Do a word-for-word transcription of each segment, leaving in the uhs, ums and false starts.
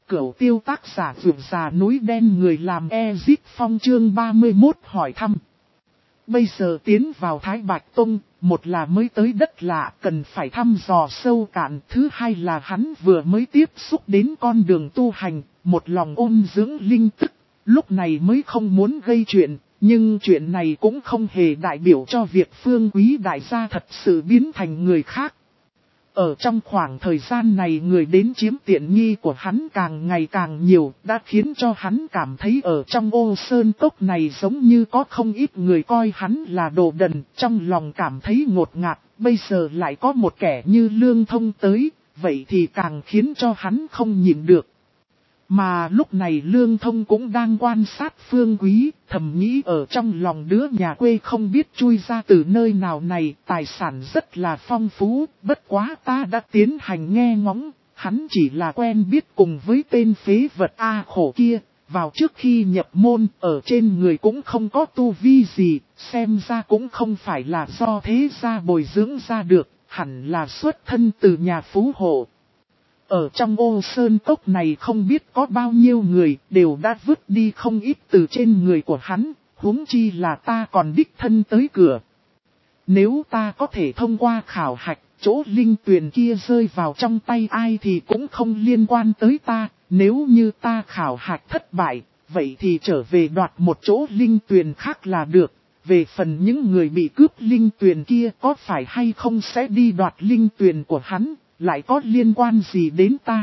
Cửu Tiêu tác giả vượt già núi đen người làm Ezit Phong chương ba mươi mốt hỏi thăm. Bây giờ tiến vào Thái Bạch Tông, một là mới tới đất lạ cần phải thăm dò sâu cạn, thứ hai là hắn vừa mới tiếp xúc đến con đường tu hành, một lòng ôn dưỡng linh tức, lúc này mới không muốn gây chuyện, nhưng chuyện này cũng không hề đại biểu cho việc Phương Quý đại gia thật sự biến thành người khác. Ở trong khoảng thời gian này người đến chiếm tiện nghi của hắn càng ngày càng nhiều, đã khiến cho hắn cảm thấy ở trong Ô Sơn Cốc này giống như có không ít người coi hắn là đồ đần, trong lòng cảm thấy ngột ngạt, bây giờ lại có một kẻ như Lương Thông tới, vậy thì càng khiến cho hắn không nhịn được. Mà lúc này Lương Thông cũng đang quan sát Phương Quý, thầm nghĩ ở trong lòng đứa nhà quê không biết chui ra từ nơi nào này, tài sản rất là phong phú, bất quá ta đã tiến hành nghe ngóng, hắn chỉ là quen biết cùng với tên phế vật A khổ kia, vào trước khi nhập môn, ở trên người cũng không có tu vi gì, xem ra cũng không phải là do thế gia bồi dưỡng ra được, hẳn là xuất thân từ nhà phú hộ. Ở trong Ô Sơn Cốc này không biết có bao nhiêu người đều đã vứt đi không ít từ trên người của hắn, huống chi là ta còn đích thân tới cửa. Nếu ta có thể thông qua khảo hạch, chỗ linh tuyền kia rơi vào trong tay ai thì cũng không liên quan tới ta, nếu như ta khảo hạch thất bại, vậy thì trở về đoạt một chỗ linh tuyền khác là được. Về phần những người bị cướp linh tuyền kia có phải hay không sẽ đi đoạt linh tuyền của hắn, lại có liên quan gì đến ta?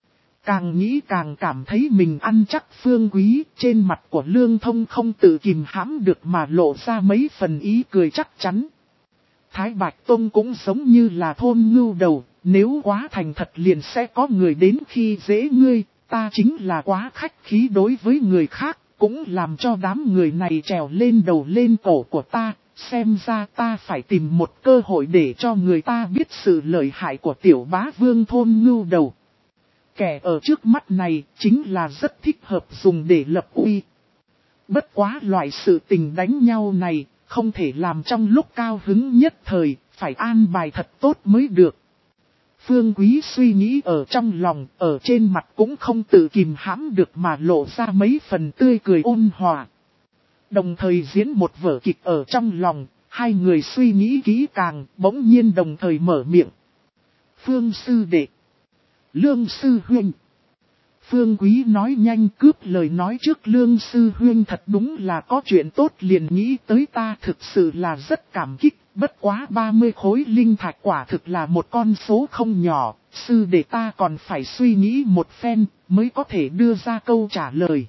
Càng nghĩ càng cảm thấy mình ăn chắc Phương Quý, trên mặt của Lương Thông không tự kìm hãm được mà lộ ra mấy phần ý cười chắc chắn. Thái Bạch Tông cũng giống như là thôn ngưu đầu, nếu quá thành thật liền sẽ có người đến khi dễ ngươi, ta chính là quá khách khí đối với người khác, cũng làm cho đám người này trèo lên đầu lên cổ của ta. Xem ra ta phải tìm một cơ hội để cho người ta biết sự lợi hại của tiểu bá vương thôn ngưu đầu. Kẻ ở trước mắt này chính là rất thích hợp dùng để lập uy. Bất quá loại sự tình đánh nhau này không thể làm trong lúc cao hứng nhất thời, phải an bài thật tốt mới được. Phương Quý suy nghĩ ở trong lòng, ở trên mặt cũng không tự kìm hãm được mà lộ ra mấy phần tươi cười ôn hòa. Đồng thời diễn một vở kịch ở trong lòng, hai người suy nghĩ kỹ càng, bỗng nhiên đồng thời mở miệng. Phương sư đệ, Lương sư huynh. Phương Quý nói nhanh cướp lời nói trước Lương sư huynh, thật đúng là có chuyện tốt liền nghĩ tới ta, thực sự là rất cảm kích, bất quá ba mươi khối linh thạch quả thực là một con số không nhỏ, sư đệ ta còn phải suy nghĩ một phen mới có thể đưa ra câu trả lời.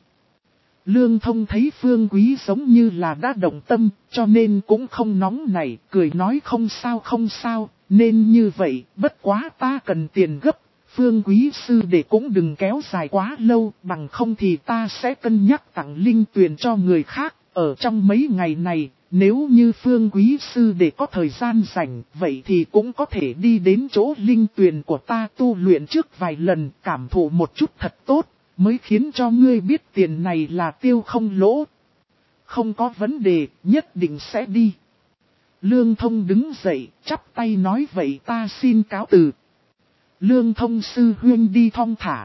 Lương Thông thấy Phương Quý giống như là đã động tâm, cho nên cũng không nóng nảy, cười nói không sao không sao, nên như vậy, bất quá ta cần tiền gấp, Phương Quý sư đệ cũng đừng kéo dài quá lâu, bằng không thì ta sẽ cân nhắc tặng linh tuyền cho người khác, ở trong mấy ngày này, nếu như Phương Quý sư đệ có thời gian rảnh, vậy thì cũng có thể đi đến chỗ linh tuyền của ta tu luyện trước vài lần, cảm thụ một chút thật tốt. Mới khiến cho ngươi biết tiền này là tiêu không lỗ. Không có vấn đề, nhất định sẽ đi. Lương Thông đứng dậy, chắp tay nói vậy ta xin cáo từ. Lương Thông sư huynh đi thong thả.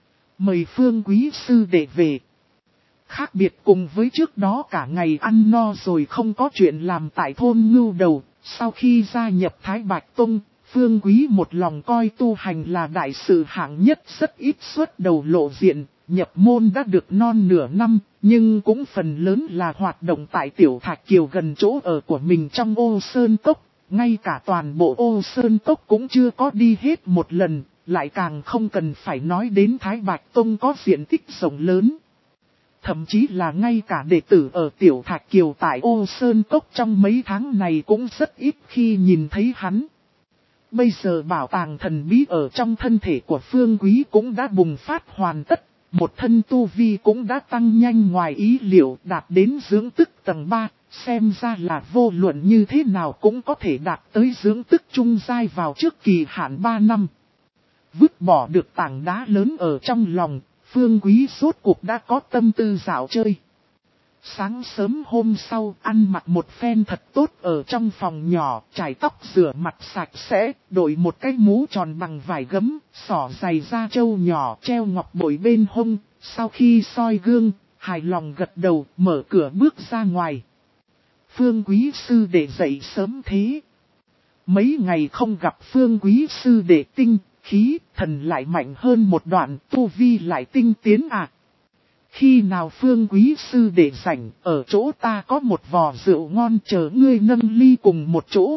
Mời Phương Quý sư đệ về. Khác biệt cùng với trước đó cả ngày ăn no rồi không có chuyện làm tại thôn ngưu đầu, sau khi gia nhập Thái Bạch Tông, Phương Quý một lòng coi tu hành là đại sự hạng nhất, rất ít xuất đầu lộ diện, nhập môn đã được non nửa năm, nhưng cũng phần lớn là hoạt động tại Tiểu Thạch Kiều gần chỗ ở của mình trong Ô Sơn Cốc, ngay cả toàn bộ Ô Sơn Cốc cũng chưa có đi hết một lần, lại càng không cần phải nói đến Thái Bạch Tông có diện tích rộng lớn. Thậm chí là ngay cả đệ tử ở Tiểu Thạch Kiều tại Ô Sơn Cốc trong mấy tháng này cũng rất ít khi nhìn thấy hắn. Bây giờ bảo tàng thần bí ở trong thân thể của Phương Quý cũng đã bùng phát hoàn tất, một thân tu vi cũng đã tăng nhanh ngoài ý liệu đạt đến dưỡng tức tầng ba, xem ra là vô luận như thế nào cũng có thể đạt tới dưỡng tức trung giai vào trước kỳ hạn ba năm. Vứt bỏ được tảng đá lớn ở trong lòng, Phương Quý rốt cuộc đã có tâm tư dạo chơi. Sáng sớm hôm sau ăn mặc một phen thật tốt ở trong phòng nhỏ, chải tóc rửa mặt sạch sẽ, đội một cái mũ tròn bằng vải gấm, xỏ giày da trâu nhỏ treo ngọc bội bên hông, sau khi soi gương, hài lòng gật đầu mở cửa bước ra ngoài. Phương quý sư đệ dậy sớm thế. Mấy ngày không gặp phương quý sư đệ tinh, khí, thần lại mạnh hơn một đoạn, tu vi lại tinh tiến à. Khi nào phương quý sư đệ rảnh, ở chỗ ta có một vò rượu ngon chờ ngươi nâng ly cùng một chỗ.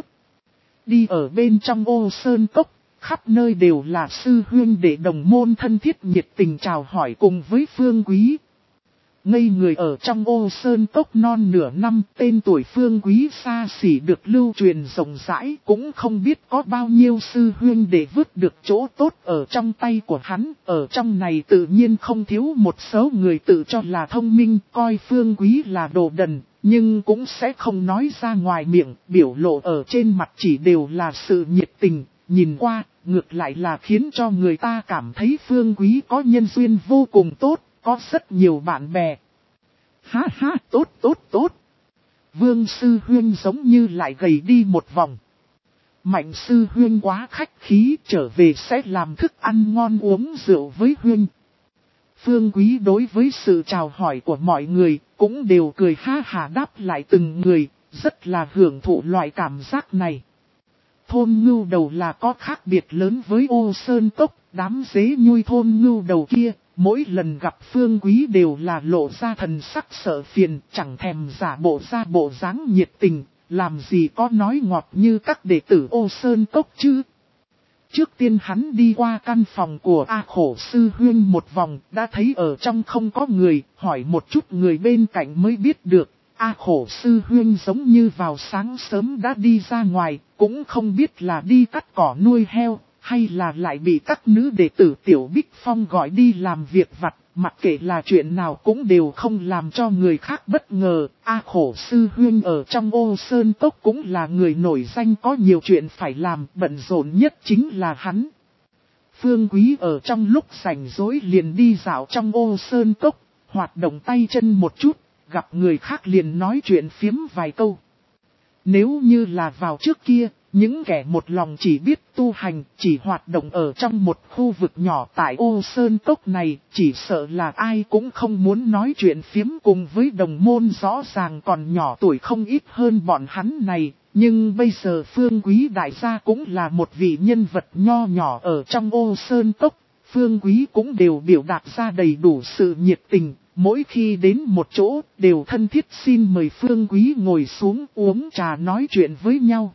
Đi ở bên trong ô sơn cốc, khắp nơi đều là sư huynh đệ đồng môn thân thiết nhiệt tình chào hỏi cùng với phương quý. Ngây người ở trong ô sơn cốc non nửa năm, tên tuổi phương quý xa xỉ được lưu truyền rộng rãi, cũng không biết có bao nhiêu sư huynh để vứt được chỗ tốt ở trong tay của hắn. Ở trong này tự nhiên không thiếu một số người tự cho là thông minh, coi phương quý là đồ đần, nhưng cũng sẽ không nói ra ngoài miệng, biểu lộ ở trên mặt chỉ đều là sự nhiệt tình, nhìn qua, ngược lại là khiến cho người ta cảm thấy phương quý có nhân duyên vô cùng tốt. Có rất nhiều bạn bè. Ha ha, tốt tốt tốt. Vương sư huynh giống như lại gầy đi một vòng. Mạnh sư huynh quá khách khí, trở về sẽ làm thức ăn ngon uống rượu với huynh. Phương quý đối với sự chào hỏi của mọi người, cũng đều cười ha hà đáp lại từng người, rất là hưởng thụ loại cảm giác này. Thôn ngưu đầu là có khác biệt lớn với ô sơn cốc, đám dế nhui thôn ngưu đầu kia. Mỗi lần gặp phương quý đều là lộ ra thần sắc sợ phiền, chẳng thèm giả bộ ra bộ dáng nhiệt tình, làm gì có nói ngọt như các đệ tử ô sơn cốc chứ. Trước tiên hắn đi qua căn phòng của A Khổ sư huyên một vòng, đã thấy ở trong không có người, hỏi một chút người bên cạnh mới biết được. A Khổ sư huyên giống như vào sáng sớm đã đi ra ngoài, cũng không biết là đi cắt cỏ nuôi heo. Hay là lại bị các nữ đệ tử Tiểu Bích Phong gọi đi làm việc vặt, mặc kệ là chuyện nào cũng đều không làm cho người khác bất ngờ. A Khổ sư huyên ở trong ô sơn cốc cũng là người nổi danh có nhiều chuyện phải làm, bận rộn nhất chính là hắn. Phương quý ở trong lúc rảnh rỗi liền đi dạo trong ô sơn cốc, hoạt động tay chân một chút, gặp người khác liền nói chuyện phiếm vài câu. Nếu như là vào trước kia, những kẻ một lòng chỉ biết tu hành, chỉ hoạt động ở trong một khu vực nhỏ tại ô sơn cốc này, chỉ sợ là ai cũng không muốn nói chuyện phiếm cùng với đồng môn rõ ràng còn nhỏ tuổi không ít hơn bọn hắn này. Nhưng bây giờ phương quý đại gia cũng là một vị nhân vật nho nhỏ ở trong ô sơn cốc, phương quý cũng đều biểu đạt ra đầy đủ sự nhiệt tình. Mỗi khi đến một chỗ đều thân thiết xin mời phương quý ngồi xuống uống trà nói chuyện với nhau.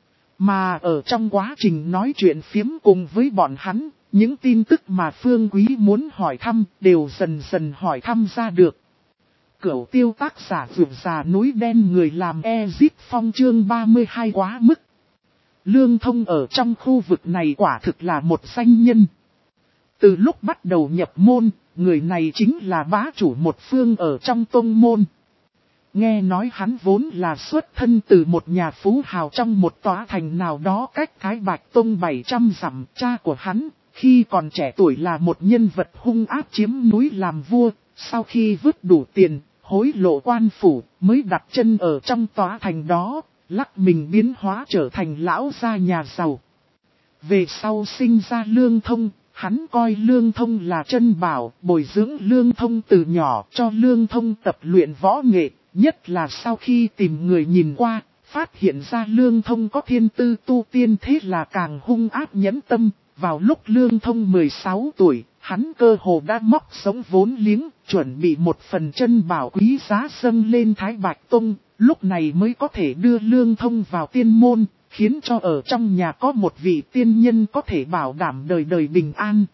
Mà ở trong quá trình nói chuyện phiếm cùng với bọn hắn, những tin tức mà phương quý muốn hỏi thăm đều dần dần hỏi thăm ra được. Cửu tiêu tác giả vượt già núi đen người làm Ezip Phong chương ba mươi hai quá mức. Lương Thông ở trong khu vực này quả thực là một danh nhân. Từ lúc bắt đầu nhập môn, người này chính là bá chủ một phương ở trong tông môn. Nghe nói hắn vốn là xuất thân từ một nhà phú hào trong một tòa thành nào đó cách Thái Bạch Tông bảy trăm dặm. Cha của hắn, khi còn trẻ tuổi là một nhân vật hung ác chiếm núi làm vua, sau khi vứt đủ tiền, hối lộ quan phủ, mới đặt chân ở trong tòa thành đó, lắc mình biến hóa trở thành lão gia nhà giàu. Về sau sinh ra Lương Thông, hắn coi Lương Thông là chân bảo, bồi dưỡng Lương Thông từ nhỏ cho Lương Thông tập luyện võ nghệ. Nhất là sau khi tìm người nhìn qua, phát hiện ra Lương Thông có thiên tư tu tiên thế là càng hung ác nhẫn tâm. Vào lúc Lương Thông mười sáu tuổi, hắn cơ hồ đã móc sống vốn liếng, chuẩn bị một phần chân bảo quý giá dâng lên Thái Bạch Tông, lúc này mới có thể đưa Lương Thông vào tiên môn, khiến cho ở trong nhà có một vị tiên nhân có thể bảo đảm đời đời bình an.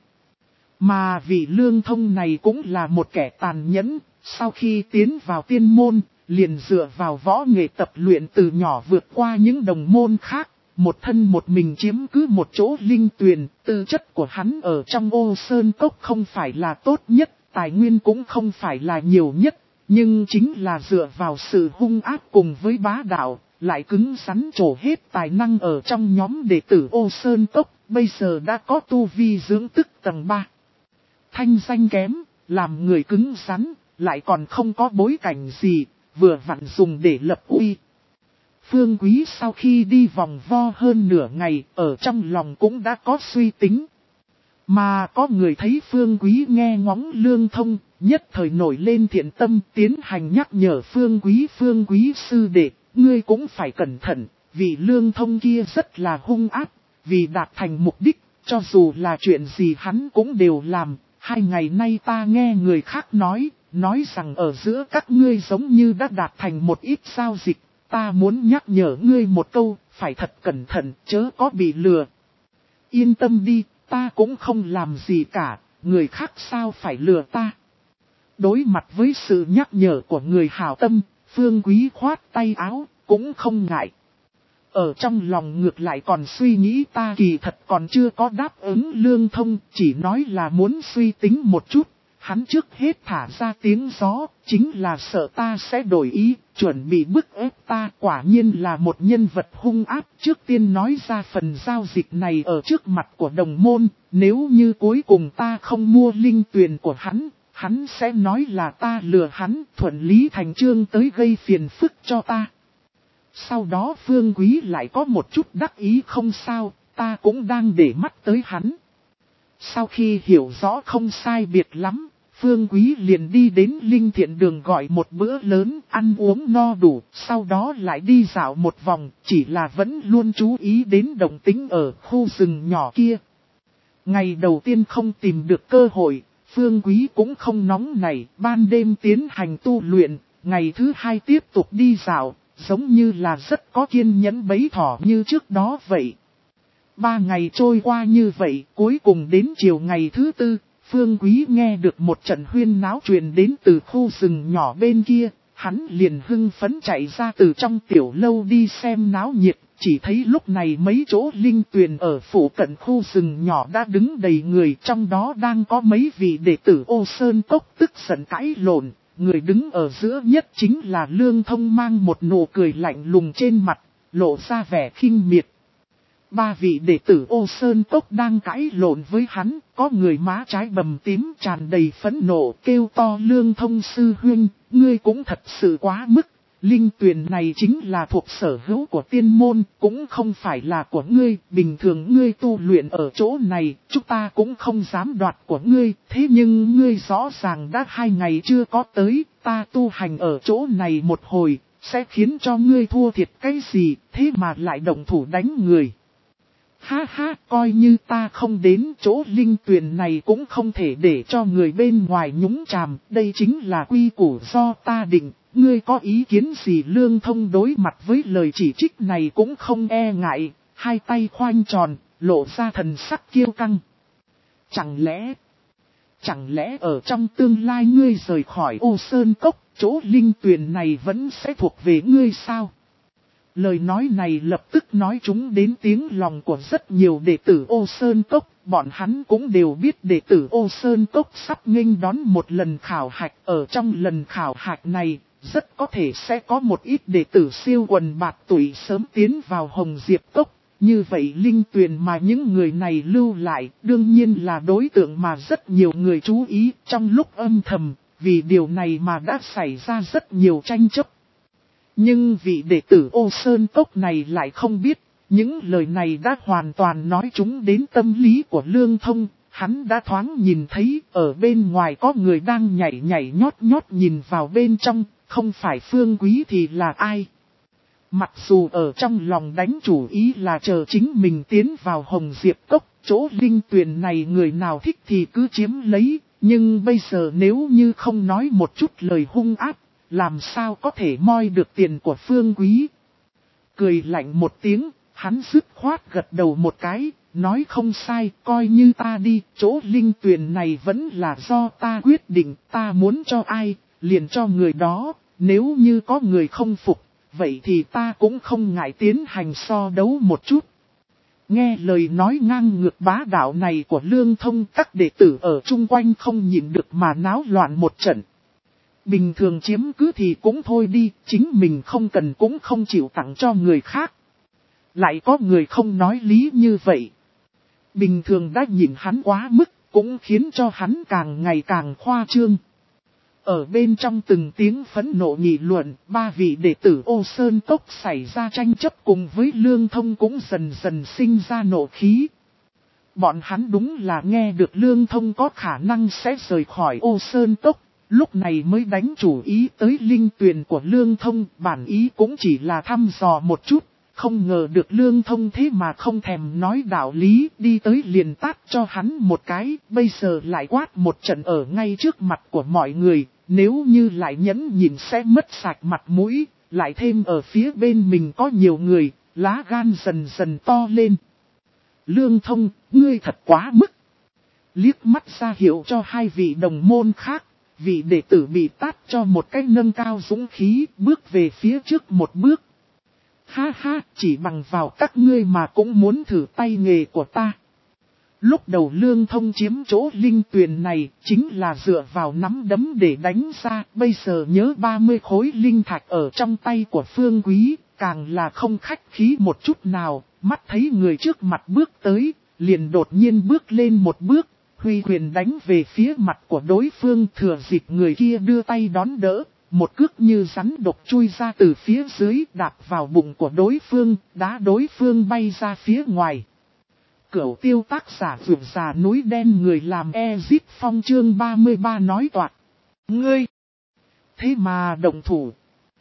Mà vị Lương Thông này cũng là một kẻ tàn nhẫn. Sau khi tiến vào tiên môn, liền dựa vào võ nghệ tập luyện từ nhỏ vượt qua những đồng môn khác, một thân một mình chiếm cứ một chỗ linh tuyền. Tư chất của hắn ở trong ô sơn cốc không phải là tốt nhất, tài nguyên cũng không phải là nhiều nhất, nhưng chính là dựa vào sự hung ác cùng với bá đạo, lại cứng rắn trổ hết tài năng ở trong nhóm đệ tử ô sơn cốc, bây giờ đã có tu vi dưỡng tức tầng ba. Thanh danh kém, làm người cứng rắn. lại còn không có bối cảnh gì, vừa vặn dùng để lập uy. Phương Quý sau khi đi vòng vo hơn nửa ngày, ở trong lòng cũng đã có suy tính. Mà có người thấy Phương Quý nghe ngóng Lương Thông, nhất thời nổi lên thiện tâm tiến hành nhắc nhở Phương Quý. Phương Quý sư đệ, ngươi cũng phải cẩn thận, vì Lương Thông kia rất là hung ác, vì đạt thành mục đích, cho dù là chuyện gì hắn cũng đều làm. Hai ngày nay ta nghe người khác nói, nói rằng ở giữa các ngươi giống như đã đạt thành một ít giao dịch, ta muốn nhắc nhở ngươi một câu, phải thật cẩn thận, chớ có bị lừa. Yên tâm đi, ta cũng không làm gì cả, người khác sao phải lừa ta. Đối mặt với sự nhắc nhở của người hảo tâm, Phương Quý khoát tay áo, cũng không ngại. Ở trong lòng ngược lại còn suy nghĩ ta kỳ thật còn chưa có đáp ứng Lương Thông, chỉ nói là muốn suy tính một chút. Hắn trước hết thả ra tiếng gió, chính là sợ ta sẽ đổi ý, chuẩn bị bức ép ta. Quả nhiên là một nhân vật hung ác. Trước tiên nói ra phần giao dịch này ở trước mặt của đồng môn, nếu như cuối cùng ta không mua linh tuyền của hắn, hắn sẽ nói là ta lừa hắn, thuận lý thành chương tới gây phiền phức cho ta. Sau đó Phương Quý lại có một chút đắc ý, không sao, ta cũng đang để mắt tới hắn. Sau khi hiểu rõ không sai biệt lắm, Phương Quý liền đi đến Linh Thiện Đường gọi một bữa lớn, ăn uống no đủ, sau đó lại đi dạo một vòng, chỉ là vẫn luôn chú ý đến động tĩnh ở khu rừng nhỏ kia. Ngày đầu tiên không tìm được cơ hội, Phương Quý cũng không nóng nảy, ban đêm tiến hành tu luyện, ngày thứ hai tiếp tục đi dạo, giống như là rất có kiên nhẫn bấy thỏ như trước đó vậy. Ba ngày trôi qua như vậy, cuối cùng đến chiều ngày thứ tư, Phương Quý nghe được một trận huyên náo truyền đến từ khu rừng nhỏ bên kia, hắn liền hưng phấn chạy ra từ trong tiểu lâu đi xem náo nhiệt, chỉ thấy lúc này mấy chỗ linh tuyền ở phủ cận khu rừng nhỏ đã đứng đầy người, trong đó đang có mấy vị đệ tử Ô Sơn Cốc tức giận cãi lộn, người đứng ở giữa nhất chính là Lương Thông mang một nụ cười lạnh lùng trên mặt, lộ ra vẻ khinh miệt. Ba vị đệ tử Ô Sơn Cốc đang cãi lộn với hắn, có người má trái bầm tím tràn đầy phẫn nộ kêu to Lương Thông sư huynh, ngươi cũng thật sự quá mức, linh tuyền này chính là thuộc sở hữu của tiên môn, cũng không phải là của ngươi, bình thường ngươi tu luyện ở chỗ này, chúng ta cũng không dám đoạt của ngươi, thế nhưng ngươi rõ ràng đã hai ngày chưa có tới, ta tu hành ở chỗ này một hồi, sẽ khiến cho ngươi thua thiệt cái gì, thế mà lại động thủ đánh người. Ha ha, coi như ta không đến chỗ linh tuyền này cũng không thể để cho người bên ngoài nhúng chàm, đây chính là quy củ do ta định, ngươi có ý kiến gì? Lương Thông đối mặt với lời chỉ trích này cũng không e ngại, hai tay khoanh tròn, lộ ra thần sắc kiêu căng. Chẳng lẽ, chẳng lẽ ở trong tương lai ngươi rời khỏi Ô Sơn Cốc, chỗ linh tuyền này vẫn sẽ thuộc về ngươi sao? Lời nói này lập tức nói trúng đến tiếng lòng của rất nhiều đệ tử Ô Sơn Cốc, bọn hắn cũng đều biết đệ tử Ô Sơn Cốc sắp nghênh đón một lần khảo hạch, ở trong lần khảo hạch này, rất có thể sẽ có một ít đệ tử siêu quần bạt tuổi sớm tiến vào Hồng Diệp Cốc, như vậy linh tuyền mà những người này lưu lại, đương nhiên là đối tượng mà rất nhiều người chú ý trong lúc âm thầm, vì điều này mà đã xảy ra rất nhiều tranh chấp. Nhưng vị đệ tử Ô Sơn Cốc này lại không biết, những lời này đã hoàn toàn nói trúng đến tâm lý của Lương Thông, hắn đã thoáng nhìn thấy ở bên ngoài có người đang nhảy nhảy nhót nhót nhìn vào bên trong, không phải Phương Quý thì là ai. Mặc dù ở trong lòng đánh chủ ý là chờ chính mình tiến vào Hồng Diệp Cốc, chỗ linh tuyền này người nào thích thì cứ chiếm lấy, nhưng bây giờ nếu như không nói một chút lời hung ác, làm sao có thể moi được tiền của Phương Quý. Cười lạnh một tiếng, hắn dứt khoát gật đầu một cái, nói không sai, coi như ta đi, chỗ linh tuyền này vẫn là do ta quyết định, ta muốn cho ai, liền cho người đó, nếu như có người không phục, vậy thì ta cũng không ngại tiến hành so đấu một chút. Nghe lời nói ngang ngược bá đạo này của Lương Thông, các đệ tử ở chung quanh không nhịn được mà náo loạn một trận. Bình thường chiếm cứ thì cũng thôi đi, chính mình không cần cũng không chịu tặng cho người khác. Lại có người không nói lý như vậy. Bình thường đã nhìn hắn quá mức, cũng khiến cho hắn càng ngày càng khoa trương. Ở bên trong từng tiếng phẫn nộ nghị luận, ba vị đệ tử Ô Sơn Cốc xảy ra tranh chấp cùng với Lương Thông cũng dần dần sinh ra nộ khí. Bọn hắn đúng là nghe được Lương Thông có khả năng sẽ rời khỏi Ô Sơn Cốc, lúc này mới đánh chủ ý tới linh tuyền của Lương Thông, bản ý cũng chỉ là thăm dò một chút. Không ngờ được Lương Thông thế mà không thèm nói đạo lý, đi tới liền tát cho hắn một cái, bây giờ lại quát một trận ở ngay trước mặt của mọi người, nếu như lại nhẫn nhịn sẽ mất sạch mặt mũi, lại thêm ở phía bên mình có nhiều người, lá gan dần dần to lên. Lương Thông, ngươi thật quá mức. Liếc mắt ra hiệu cho hai vị đồng môn khác, vị đệ tử bị tát cho một cái nâng cao dũng khí, bước về phía trước một bước. Ha ha, chỉ bằng vào các ngươi mà cũng muốn thử tay nghề của ta. Lúc đầu Lương Thông chiếm chỗ linh tuyền này chính là dựa vào nắm đấm để đánh ra, bây giờ nhớ ba mươi khối linh thạch ở trong tay của Phương Quý, càng là không khách khí một chút nào, mắt thấy người trước mặt bước tới, liền đột nhiên bước lên một bước, huy quyền đánh về phía mặt của đối phương, thừa dịp người kia đưa tay đón đỡ. Một cước như rắn độc chui ra từ phía dưới, đạp vào bụng của đối phương, đá đối phương bay ra phía ngoài. Cửu tiêu tác giả vượt già núi đen người làm Ezip Phong chương ba mươi ba nói toạc. Ngươi! Thế mà động thủ.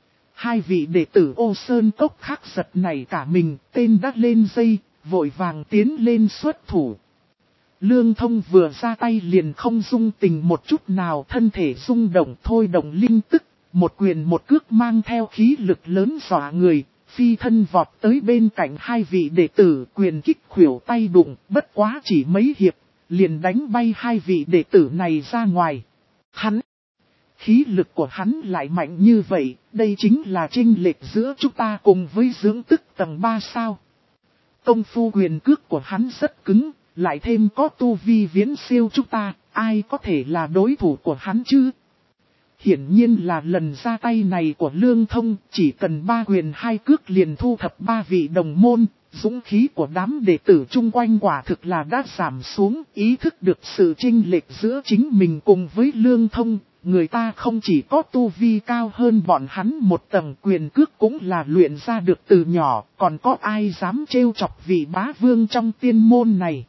Hai vị đệ tử Ô Sơn Cốc khác giật này cả mình, tên đắt lên dây, vội vàng tiến lên xuất thủ. Lương Thông vừa ra tay liền không dung tình một chút nào, thân thể rung động thôi động linh tức. Một quyền một cước mang theo khí lực lớn dọa người, phi thân vọt tới bên cạnh hai vị đệ tử, quyền kích khuỷu tay đụng, bất quá chỉ mấy hiệp, liền đánh bay hai vị đệ tử này ra ngoài. Hắn, khí lực của hắn lại mạnh như vậy, đây chính là chênh lệch giữa chúng ta cùng với dưỡng tức tầng ba sao. Công phu quyền cước của hắn rất cứng, lại thêm có tu vi viễn siêu chúng ta, ai có thể là đối thủ của hắn chứ? Hiển nhiên là lần ra tay này của Lương Thông, chỉ cần ba quyền hai cước liền thu thập ba vị đồng môn, dũng khí của đám đệ tử chung quanh quả thực là đã giảm xuống, ý thức được sự chênh lệch giữa chính mình cùng với Lương Thông, người ta không chỉ có tu vi cao hơn bọn hắn một tầng, quyền cước cũng là luyện ra được từ nhỏ, còn có ai dám trêu chọc vị bá vương trong tiên môn này.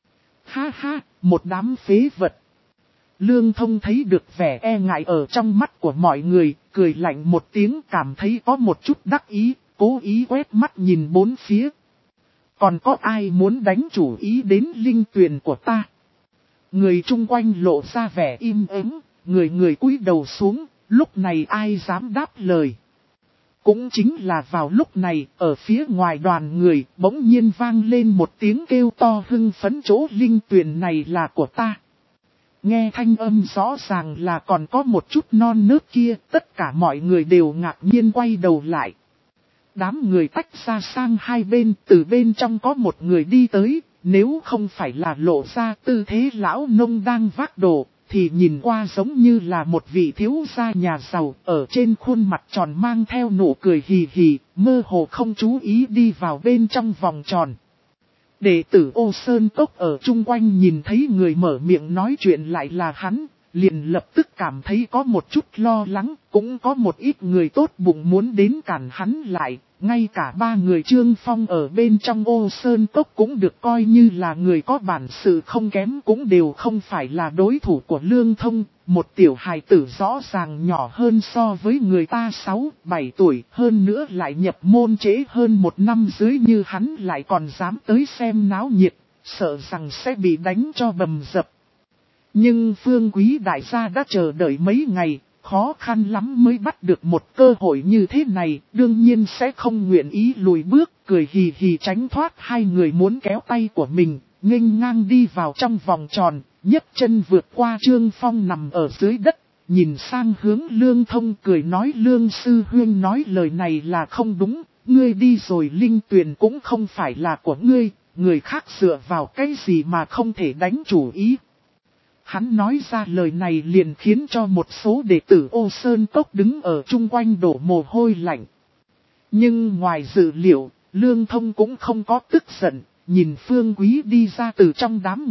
Ha ha, một đám phế vật. Lương Thông thấy được vẻ e ngại ở trong mắt của mọi người, cười lạnh một tiếng, cảm thấy có một chút đắc ý, cố ý quét mắt nhìn bốn phía. Còn có ai muốn đánh chủ ý đến linh tuyền của ta? Người chung quanh lộ ra vẻ im ắng, người người cúi đầu xuống, lúc này ai dám đáp lời. Cũng chính là vào lúc này, ở phía ngoài đoàn người, bỗng nhiên vang lên một tiếng kêu to hưng phấn, chỗ linh tuyền này là của ta. Nghe thanh âm rõ ràng là còn có một chút non nớt kia, tất cả mọi người đều ngạc nhiên quay đầu lại. Đám người tách ra sang hai bên, từ bên trong có một người đi tới, nếu không phải là lộ ra tư thế lão nông đang vác đồ, thì nhìn qua giống như là một vị thiếu gia nhà giàu, ở trên khuôn mặt tròn mang theo nụ cười hì hì, mơ hồ không chú ý đi vào bên trong vòng tròn. Đệ tử Ô Sơn Cốc ở chung quanh nhìn thấy người mở miệng nói chuyện lại là hắn, liền lập tức cảm thấy có một chút lo lắng, cũng có một ít người tốt bụng muốn đến cản hắn lại, ngay cả ba người Trương Phong ở bên trong Ô Sơn Cốc cũng được coi như là người có bản sự không kém, cũng đều không phải là đối thủ của Lương Thông, một tiểu hài tử rõ ràng nhỏ hơn so với người ta sáu, bảy tuổi, hơn nữa lại nhập môn trễ hơn một năm dưới, như hắn lại còn dám tới xem náo nhiệt, sợ rằng sẽ bị đánh cho bầm dập. Nhưng Phương Quý đại gia đã chờ đợi mấy ngày, khó khăn lắm mới bắt được một cơ hội như thế này, đương nhiên sẽ không nguyện ý lùi bước, cười hì hì tránh thoát hai người muốn kéo tay của mình, nghênh ngang đi vào trong vòng tròn, nhấc chân vượt qua Trương Phong nằm ở dưới đất, nhìn sang hướng Lương Thông cười nói: Lương sư huynh nói lời này là không đúng, ngươi đi rồi linh tuyền cũng không phải là của ngươi, người khác dựa vào cái gì mà không thể đánh chủ ý. Hắn nói ra lời này liền khiến cho một số đệ tử Ô Sơn Cốc đứng ở chung quanh đổ mồ hôi lạnh. Nhưng ngoài dự liệu, Lương Thông cũng không có tức giận, nhìn Phương Quý đi ra từ trong đám người,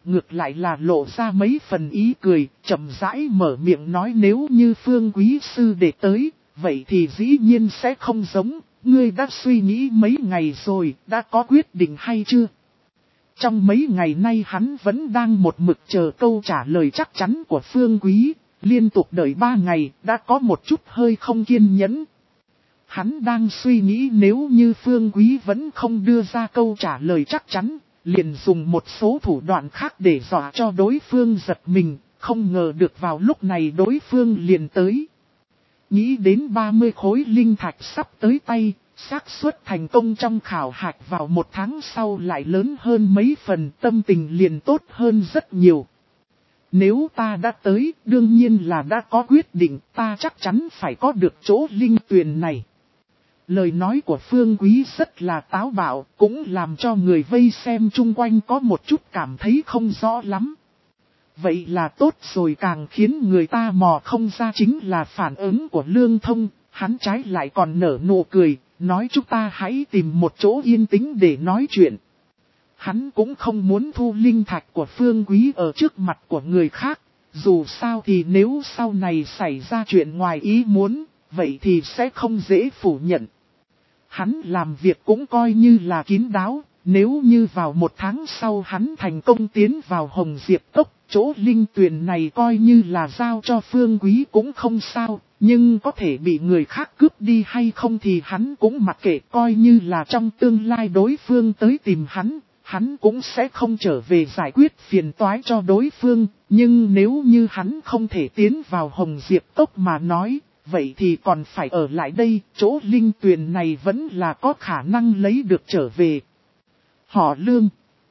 ngược lại là lộ ra mấy phần ý cười, chậm rãi mở miệng nói nếu như Phương quý sư đệ tới, vậy thì dĩ nhiên sẽ không giống, ngươi đã suy nghĩ mấy ngày rồi, đã có quyết định hay chưa? Trong mấy ngày nay hắn vẫn đang một mực chờ câu trả lời chắc chắn của Phương quý, liên tục đợi ba ngày, đã có một chút hơi không kiên nhẫn. Hắn đang suy nghĩ nếu như Phương quý vẫn không đưa ra câu trả lời chắc chắn, liền dùng một số thủ đoạn khác để dọa cho đối phương giật mình, không ngờ được vào lúc này đối phương liền tới. Nghĩ đến ba mươi khối linh thạch sắp tới tay, xác suất thành công trong khảo hạch vào một tháng sau lại lớn hơn mấy phần, tâm tình liền tốt hơn rất nhiều. Nếu ta đã tới, đương nhiên là đã có quyết định, ta chắc chắn phải có được chỗ linh tuyền này. Lời nói của Phương quý rất là táo bạo, cũng làm cho người vây xem chung quanh có một chút cảm thấy không rõ lắm. Vậy là tốt rồi, càng khiến người ta mò không ra chính là phản ứng của Lương Thông, hắn trái lại còn nở nụ cười, nói chúng ta hãy tìm một chỗ yên tĩnh để nói chuyện. Hắn cũng không muốn thu linh thạch của Phương quý ở trước mặt của người khác, dù sao thì nếu sau này xảy ra chuyện ngoài ý muốn, vậy thì sẽ không dễ phủ nhận. Hắn làm việc cũng coi như là kín đáo, nếu như vào một tháng sau hắn thành công tiến vào Hồng Diệp Cốc, chỗ linh tuyền này coi như là giao cho Phương quý cũng không sao, nhưng có thể bị người khác cướp đi hay không thì hắn cũng mặc kệ, coi như là trong tương lai đối phương tới tìm hắn, hắn cũng sẽ không trở về giải quyết phiền toái cho đối phương, nhưng nếu như hắn không thể tiến vào Hồng Diệp Cốc mà nói, vậy thì còn phải ở lại đây, chỗ linh tuyền này vẫn là có khả năng lấy được trở về. Họ Lương.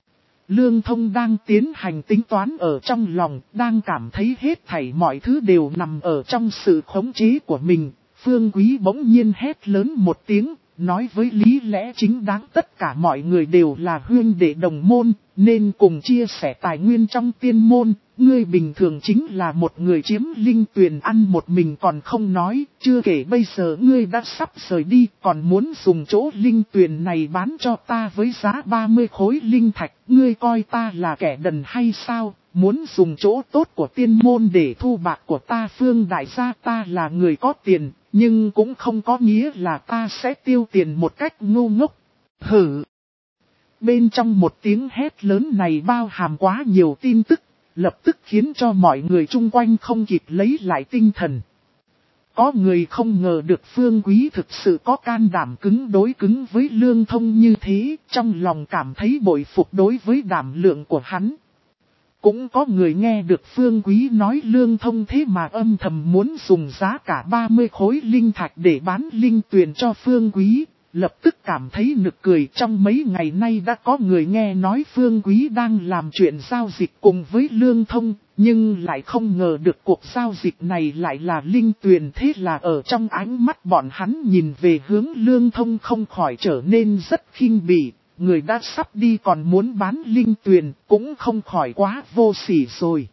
Lương Thông đang tiến hành tính toán ở trong lòng, đang cảm thấy hết thảy mọi thứ đều nằm ở trong sự khống chế của mình. Phương quý bỗng nhiên hét lớn một tiếng, nói với lý lẽ chính đáng tất cả mọi người đều là huynh đệ đồng môn, nên cùng chia sẻ tài nguyên trong tiên môn. Ngươi bình thường chính là một người chiếm linh tuyền ăn một mình còn không nói, chưa kể bây giờ ngươi đã sắp rời đi, còn muốn dùng chỗ linh tuyền này bán cho ta với giá ba mươi khối linh thạch, ngươi coi ta là kẻ đần hay sao, muốn dùng chỗ tốt của tiên môn để thu bạc của ta. Phương đại gia, ta là người có tiền, nhưng cũng không có nghĩa là ta sẽ tiêu tiền một cách ngu ngốc. Hử! Bên trong một tiếng hét lớn này bao hàm quá nhiều tin tức, lập tức khiến cho mọi người chung quanh không kịp lấy lại tinh thần. Có người không ngờ được Phương quý thực sự có can đảm cứng đối cứng với Lương Thông như thế, trong lòng cảm thấy bội phục đối với đảm lượng của hắn. Cũng có người nghe được Phương quý nói Lương Thông thế mà âm thầm muốn dùng giá cả ba mươi khối linh thạch để bán linh tuyền cho Phương quý, lập tức cảm thấy nực cười. Trong mấy ngày nay đã có người nghe nói Phương quý đang làm chuyện giao dịch cùng với Lương Thông, nhưng lại không ngờ được cuộc giao dịch này lại là linh tuyền. Thế là ở trong ánh mắt bọn hắn nhìn về hướng Lương Thông không khỏi trở nên rất khinh bỉ. Người đã sắp đi còn muốn bán linh tuyền, cũng không khỏi quá vô sỉ rồi.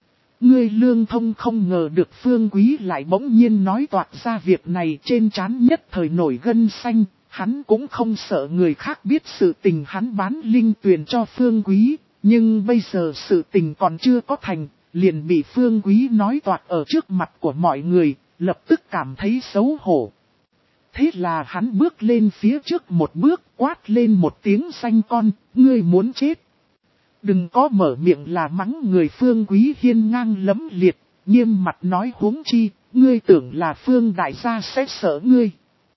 Ngươi Lương Thông không ngờ được Phương quý lại bỗng nhiên nói toạc ra việc này, trên trán nhất thời nổi gân xanh. Hắn cũng không sợ người khác biết sự tình hắn bán linh tuyền cho Phương quý, nhưng bây giờ sự tình còn chưa có thành, liền bị Phương quý nói toạc ở trước mặt của mọi người, lập tức cảm thấy xấu hổ. Thế là hắn bước lên phía trước một bước, quát lên một tiếng xanh con, ngươi muốn chết. Đừng có mở miệng là mắng người. Phương quý hiên ngang lẫm liệt, nghiêm mặt nói huống chi, ngươi tưởng là Phương đại gia sẽ sợ ngươi.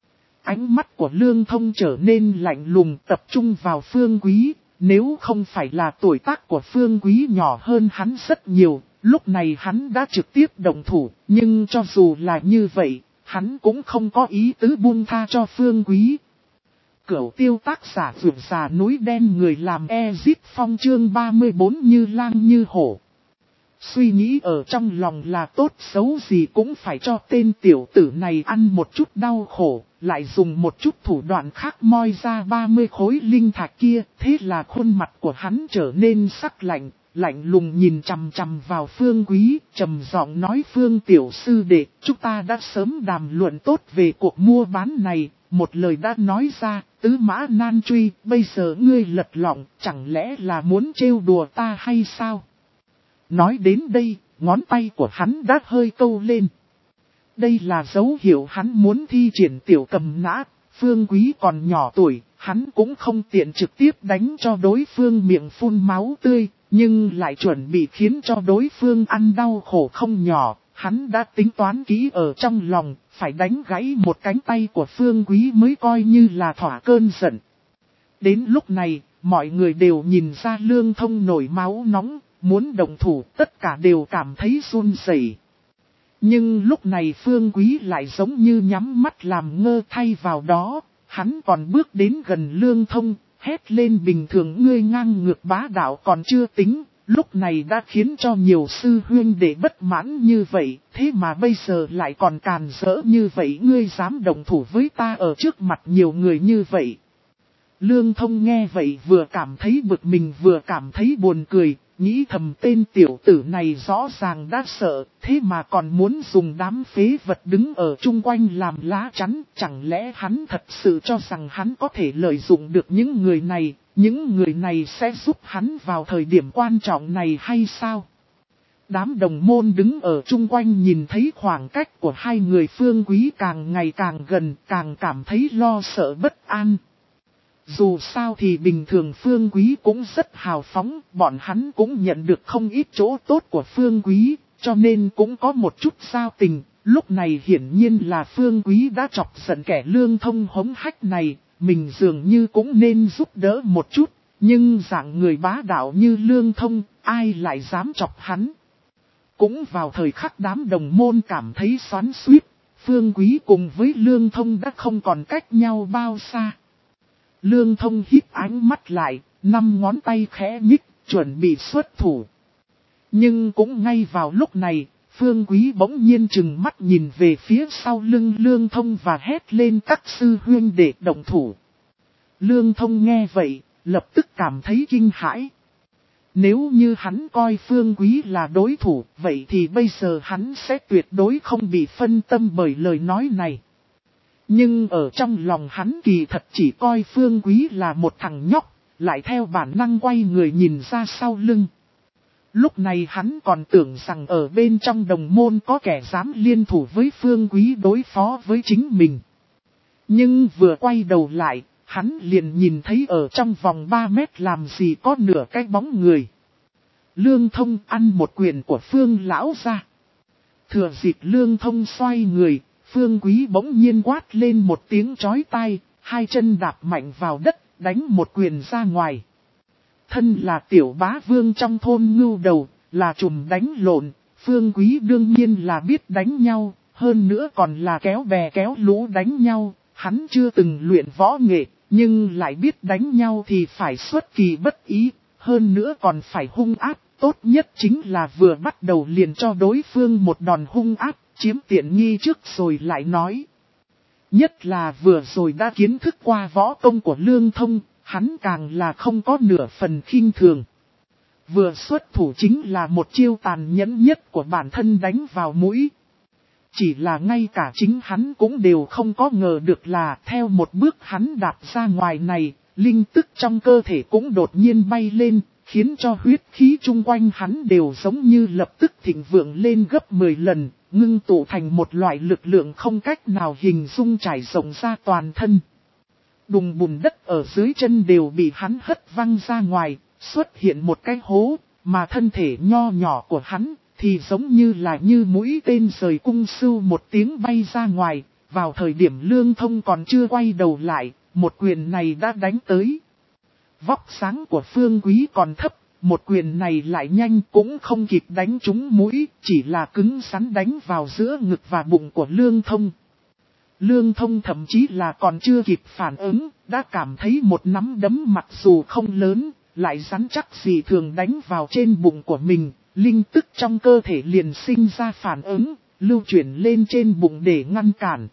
Ánh mắt của Lương Thông trở nên lạnh lùng, tập trung vào Phương quý, nếu không phải là tuổi tác của Phương quý nhỏ hơn hắn rất nhiều, lúc này hắn đã trực tiếp động thủ, nhưng cho dù là như vậy, hắn cũng không có ý tứ buông tha cho Phương quý. Cửu tiêu tác giả vượt già núi đen, người làm Ezip Phong chương ba mươi bốn như lang như hổ. Suy nghĩ ở trong lòng là tốt xấu gì cũng phải cho tên tiểu tử này ăn một chút đau khổ, lại dùng một chút thủ đoạn khác moi ra ba mươi khối linh thạch kia. Thế là khuôn mặt của hắn trở nên sắc lạnh, lạnh lùng nhìn chằm chằm vào Phương quý, trầm giọng nói Phương tiểu sư đệ, chúng ta đã sớm đàm luận tốt về cuộc mua bán này. một lời đã nói ra, tứ mã nan truy, bây giờ ngươi lật lọng, chẳng lẽ là muốn trêu đùa ta hay sao? Nói đến đây, ngón tay của hắn đã hơi câu lên. Đây là dấu hiệu hắn muốn thi triển tiểu cầm nã, Phương Quý còn nhỏ tuổi, hắn cũng không tiện trực tiếp đánh cho đối phương miệng phun máu tươi, nhưng lại chuẩn bị khiến cho đối phương ăn đau khổ không nhỏ. Hắn đã tính toán kỹ ở trong lòng, phải đánh gãy một cánh tay của Phương Quý mới coi như là thỏa cơn giận. Đến lúc này, mọi người đều nhìn ra Lương Thông nổi máu nóng, muốn động thủ, tất cả đều cảm thấy run rẩy. Nhưng lúc này Phương Quý lại giống như nhắm mắt làm ngơ, thay vào đó, hắn còn bước đến gần Lương Thông, hét lên bình thường ngươi ngang ngược bá đạo còn chưa tính. Lúc này đã khiến cho nhiều sư huynh đệ bất mãn như vậy, thế mà bây giờ lại còn càn rỡ như vậy, ngươi dám đồng thủ với ta ở trước mặt nhiều người như vậy. Lương Thông nghe vậy vừa cảm thấy bực mình vừa cảm thấy buồn cười, nghĩ thầm tên tiểu tử này rõ ràng đã sợ, thế mà còn muốn dùng đám phế vật đứng ở chung quanh làm lá chắn, chẳng lẽ hắn thật sự cho rằng hắn có thể lợi dụng được những người này. Những người này sẽ giúp hắn vào thời điểm quan trọng này hay sao? Đám đồng môn đứng ở chung quanh nhìn thấy khoảng cách của hai người Phương Quý càng ngày càng gần, càng cảm thấy lo sợ bất an. Dù sao thì bình thường Phương Quý cũng rất hào phóng, bọn hắn cũng nhận được không ít chỗ tốt của Phương Quý, cho nên cũng có một chút giao tình. Lúc này hiển nhiên là Phương Quý đã chọc giận kẻ Lương Thông hống hách này. Mình dường như cũng nên giúp đỡ một chút, nhưng dạng người bá đạo như Lương Thông, ai lại dám chọc hắn. Cũng vào thời khắc đám đồng môn cảm thấy xoắn xuýt, Phương Quý cùng với Lương Thông đã không còn cách nhau bao xa. Lương Thông híp ánh mắt lại, năm ngón tay khẽ nhích, chuẩn bị xuất thủ. Nhưng cũng ngay vào lúc này, Phương Quý bỗng nhiên chừng mắt nhìn về phía sau lưng Lương Thông và hét lên các sư huynh để động thủ. Lương Thông nghe vậy, lập tức cảm thấy kinh hãi. Nếu như hắn coi Phương Quý là đối thủ, vậy thì bây giờ hắn sẽ tuyệt đối không bị phân tâm bởi lời nói này. Nhưng ở trong lòng hắn kỳ thật chỉ coi Phương Quý là một thằng nhóc, lại theo bản năng quay người nhìn ra sau lưng. Lúc này hắn còn tưởng rằng ở bên trong đồng môn có kẻ dám liên thủ với Phương Quý đối phó với chính mình. Nhưng vừa quay đầu lại, hắn liền nhìn thấy ở trong vòng ba mét làm gì có nửa cái bóng người. Lương Thông ăn một quyền của Phương lão ra. Thừa dịp Lương Thông xoay người, Phương Quý bỗng nhiên quát lên một tiếng chói tai, hai chân đạp mạnh vào đất, đánh một quyền ra ngoài. Thân là tiểu bá vương trong thôn ngưu đầu, là trùm đánh lộn, Phương Quý đương nhiên là biết đánh nhau, hơn nữa còn là kéo bè kéo lũ đánh nhau. Hắn chưa từng luyện võ nghệ, nhưng lại biết đánh nhau thì phải xuất kỳ bất ý, hơn nữa còn phải hung ác, tốt nhất chính là vừa bắt đầu liền cho đối phương một đòn hung ác, chiếm tiện nghi trước rồi lại nói. Nhất là vừa rồi đã kiến thức qua võ công của Lương Thông, hắn càng là không có nửa phần khinh thường. Vừa xuất thủ chính là một chiêu tàn nhẫn nhất của bản thân đánh vào mũi. Chỉ là ngay cả chính hắn cũng đều không có ngờ được là theo một bước hắn đạp ra ngoài này, linh tức trong cơ thể cũng đột nhiên bay lên, khiến cho huyết khí chung quanh hắn đều giống như lập tức thịnh vượng lên gấp mười lần, ngưng tụ thành một loại lực lượng không cách nào hình dung trải rộng ra toàn thân. Đùng bùn đất ở dưới chân đều bị hắn hất văng ra ngoài, xuất hiện một cái hố, mà thân thể nho nhỏ của hắn thì giống như là như mũi tên rời cung sưu một tiếng bay ra ngoài, vào thời điểm Lương Thông còn chưa quay đầu lại, một quyền này đã đánh tới. Vóc sáng của Phương Quý còn thấp, một quyền này lại nhanh cũng không kịp đánh trúng mũi, chỉ là cứng rắn đánh vào giữa ngực và bụng của Lương Thông. Lương Thông thậm chí là còn chưa kịp phản ứng, đã cảm thấy một nắm đấm mặc dù không lớn, lại rắn chắc gì thường đánh vào trên bụng của mình. Linh tức trong cơ thể liền sinh ra phản ứng, lưu chuyển lên trên bụng để ngăn cản.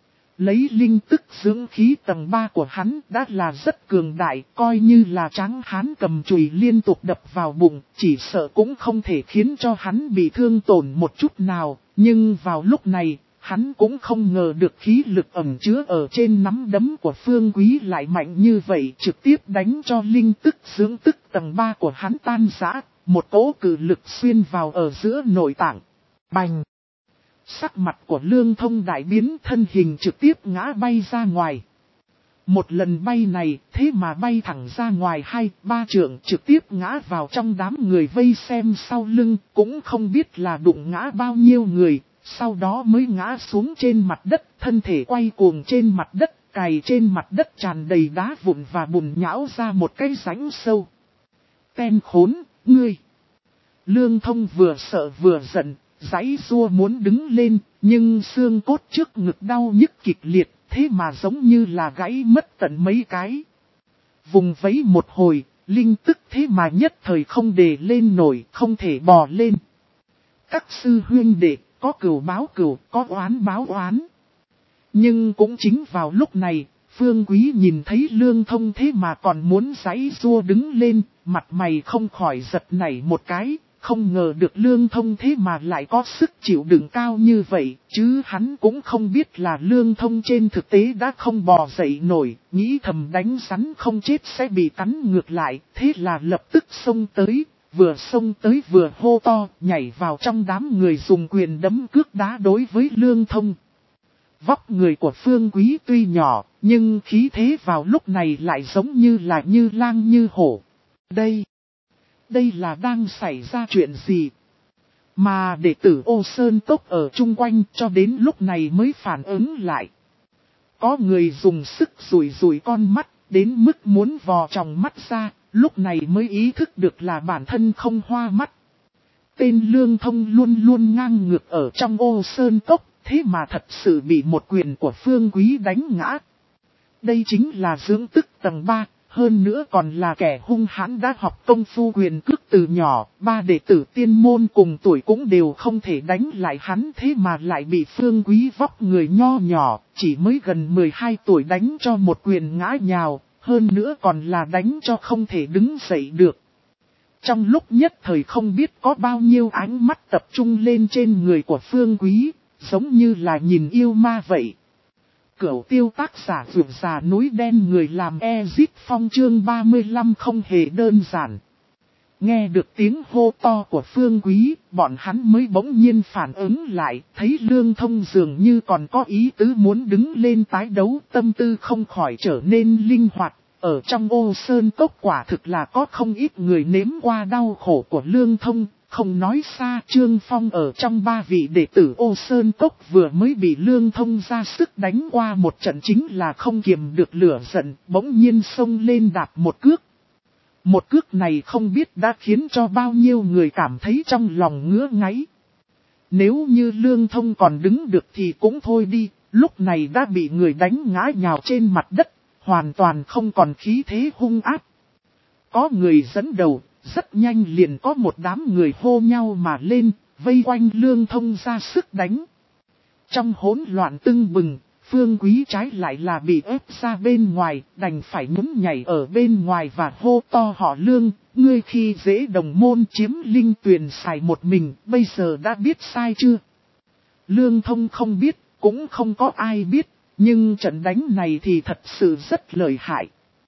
Lấy linh tức dưỡng khí tầng ba của hắn đã là rất cường đại, coi như là tráng hán cầm chùy liên tục đập vào bụng, chỉ sợ cũng không thể khiến cho hắn bị thương tổn một chút nào. Nhưng vào lúc này, Hắn cũng không ngờ được khí lực ẩn chứa ở trên nắm đấm của Phương Quý lại mạnh như vậy, trực tiếp đánh cho linh tức dưỡng tức tầng ba của hắn tan rã, một cỗ cự lực xuyên vào ở giữa nội tạng. Bành! Sắc mặt của Lương Thông đại biến, thân hình trực tiếp ngã bay ra ngoài. Một lần bay này, thế mà bay thẳng ra ngoài hai, ba trượng, trực tiếp ngã vào trong đám người vây xem sau lưng, cũng không biết là đụng ngã bao nhiêu người, sau đó mới ngã xuống trên mặt đất, thân thể quay cuồng trên mặt đất, cày trên mặt đất tràn đầy đá vụn và bùn nhão ra một cái rãnh sâu. Ten khốn, ngươi! Lương Thông vừa sợ vừa giận, giãy giụa muốn đứng lên, nhưng xương cốt trước ngực đau nhức kịch liệt, thế mà giống như là gãy mất tận mấy cái. Vùng vẫy một hồi, linh tức thế mà nhất thời không để lên nổi, không thể bò lên. Các sư huynh đệ, có cừu báo cừu, có oán báo oán. Nhưng cũng chính vào lúc này, Phương Quý nhìn thấy Lương Thông thế mà còn muốn giãy giụa đứng lên, mặt mày không khỏi giật nảy một cái. Không ngờ được Lương Thông thế mà lại có sức chịu đựng cao như vậy, chứ hắn cũng không biết là Lương Thông trên thực tế đã không bò dậy nổi, nghĩ thầm đánh rắn không chết sẽ bị cắn ngược lại, thế là lập tức xông tới, vừa xông tới vừa hô to, nhảy vào trong đám người dùng quyền đấm cước đá đối với Lương Thông. Vóc người của Phương Quý tuy nhỏ, nhưng khí thế vào lúc này lại giống như là như lang như hổ. Đây! Đây là đang xảy ra chuyện gì? Mà đệ tử Ô Sơn Cốc ở chung quanh cho đến lúc này mới phản ứng lại. Có người dùng sức rủi rủi con mắt, đến mức muốn vò tròng mắt ra, lúc này mới ý thức được là bản thân không hoa mắt. Tên Lương Thông luôn luôn ngang ngược ở trong Ô Sơn Cốc, thế mà thật sự bị một quyền của Phương Quý đánh ngã. Đây chính là dưỡng tức tầng ba. Hơn nữa còn là kẻ hung hãn đã học công phu quyền cước từ nhỏ, ba đệ tử tiên môn cùng tuổi cũng đều không thể đánh lại hắn, thế mà lại bị Phương Quý vóc người nho nhỏ, chỉ mới gần mười hai tuổi đánh cho một quyền ngã nhào, hơn nữa còn là đánh cho không thể đứng dậy được. Trong lúc nhất thời không biết có bao nhiêu ánh mắt tập trung lên trên người của Phương Quý, giống như là nhìn yêu ma vậy. Cửu tiêu tác giả vượt già núi đen người làm Ezip Phong chương ba mươi lăm không hề đơn giản. Nghe được tiếng hô to của Phương Quý, bọn hắn mới bỗng nhiên phản ứng lại, thấy Lương Thông dường như còn có ý tứ muốn đứng lên tái đấu, tâm tư không khỏi trở nên linh hoạt. Ở trong Ô Sơn Cốc quả thực là có không ít người nếm qua đau khổ của Lương Thông. Không nói xa, Trương Phong ở trong ba vị đệ tử Ô Sơn Cốc vừa mới bị Lương Thông ra sức đánh qua một trận chính là không kiềm được lửa giận, bỗng nhiên xông lên đạp một cước. Một cước này không biết đã khiến cho bao nhiêu người cảm thấy trong lòng ngứa ngáy. Nếu như Lương Thông còn đứng được thì cũng thôi đi, lúc này đã bị người đánh ngã nhào trên mặt đất, hoàn toàn không còn khí thế hung ác. Có người dẫn đầu. Rất nhanh liền có một đám người hô nhau mà lên, vây quanh Lương Thông ra sức đánh. Trong hỗn loạn tưng bừng, Phương Quý trái lại là bị ép ra bên ngoài, đành phải nhún nhảy ở bên ngoài và hô to họ Lương, ngươi khi dễ đồng môn chiếm linh tuyền xài một mình, bây giờ đã biết sai chưa? Lương Thông không biết, cũng không có ai biết, nhưng trận đánh này thì thật sự rất lợi hại.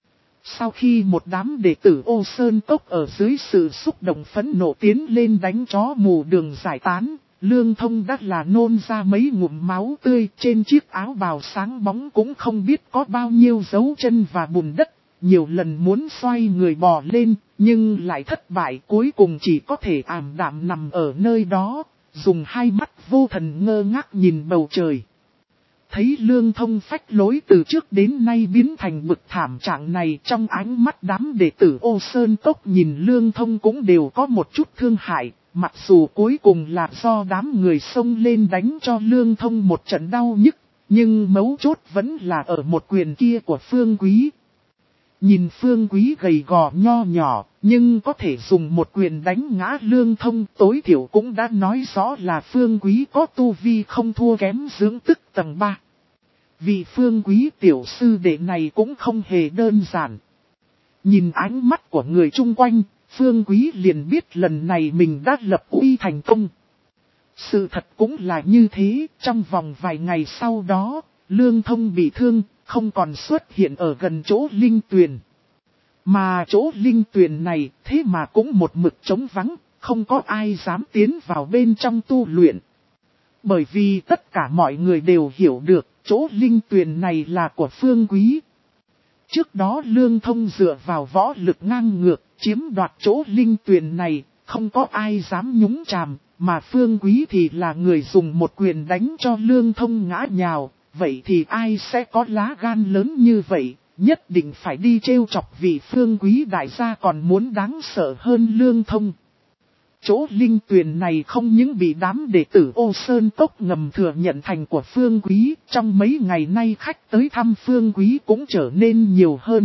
Sau khi một đám đệ tử Ô Sơn Cốc ở dưới sự xúc động phẫn nộ tiến lên đánh chó mù đường giải tán, Lương Thông đã là nôn ra mấy ngụm máu tươi, trên chiếc áo bào sáng bóng cũng không biết có bao nhiêu dấu chân và bùn đất, nhiều lần muốn xoay người bò lên, nhưng lại thất bại, cuối cùng chỉ có thể ảm đạm nằm ở nơi đó, dùng hai mắt vô thần ngơ ngác nhìn bầu trời. Thấy Lương Thông phách lối từ trước đến nay biến thành bực thảm trạng này, trong ánh mắt đám đệ tử Ô Sơn Cốc nhìn Lương Thông cũng đều có một chút thương hại, mặc dù cuối cùng là do đám người xông lên đánh cho Lương Thông một trận đau nhức, nhưng mấu chốt vẫn là ở một quyền kia của Phương Quý. Nhìn Phương Quý gầy gò nho nhỏ, nhưng có thể dùng một quyền đánh ngã Lương Thông, tối thiểu cũng đã nói rõ là Phương Quý có tu vi không thua kém dưỡng tức tầng ba. Vì Phương Quý tiểu sư đệ này cũng không hề đơn giản. Nhìn ánh mắt của người chung quanh, Phương Quý liền biết lần này mình đã lập uy thành công. Sự thật cũng là như thế, trong vòng vài ngày sau đó, Lương Thông bị thương, không còn xuất hiện ở gần chỗ linh tuyền. Mà chỗ linh tuyền này thế mà cũng một mực trống vắng, không có ai dám tiến vào bên trong tu luyện. Bởi vì tất cả mọi người đều hiểu được, chỗ linh tuyền này là của Phương Quý. Trước đó Lương Thông dựa vào võ lực ngang ngược, chiếm đoạt chỗ linh tuyền này, không có ai dám nhúng chàm, mà Phương Quý thì là người dùng một quyền đánh cho Lương Thông ngã nhào, vậy thì ai sẽ có lá gan lớn như vậy, nhất định phải đi trêu chọc vì Phương Quý đại gia còn muốn đáng sợ hơn Lương Thông. Chỗ linh tuyền này không những bị đám đệ tử Ô Sơn Cốc ngầm thừa nhận thành của Phương Quý, trong mấy ngày nay khách tới thăm Phương Quý cũng trở nên nhiều hơn.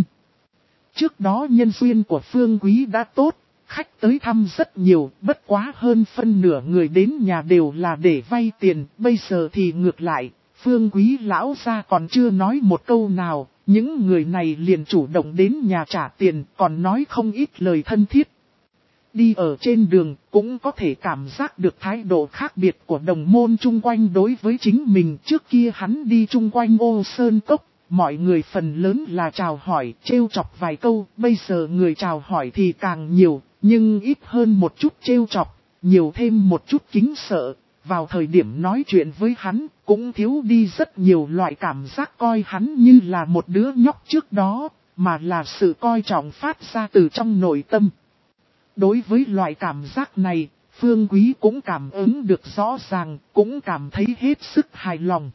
Trước đó nhân duyên của Phương Quý đã tốt, khách tới thăm rất nhiều, bất quá hơn phân nửa người đến nhà đều là để vay tiền, bây giờ thì ngược lại, Phương Quý lão gia còn chưa nói một câu nào, những người này liền chủ động đến nhà trả tiền, còn nói không ít lời thân thiết. Đi ở trên đường cũng có thể cảm giác được thái độ khác biệt của đồng môn chung quanh đối với chính mình. Trước kia hắn đi chung quanh Ô Sơn Cốc, mọi người phần lớn là chào hỏi, trêu chọc vài câu, bây giờ người chào hỏi thì càng nhiều, nhưng ít hơn một chút trêu chọc, nhiều thêm một chút kính sợ. Vào thời điểm nói chuyện với hắn, cũng thiếu đi rất nhiều loại cảm giác coi hắn như là một đứa nhóc trước đó, mà là sự coi trọng phát ra từ trong nội tâm. Đối với loại cảm giác này, Phương Quý cũng cảm ứng được rõ ràng, cũng cảm thấy hết sức hài lòng.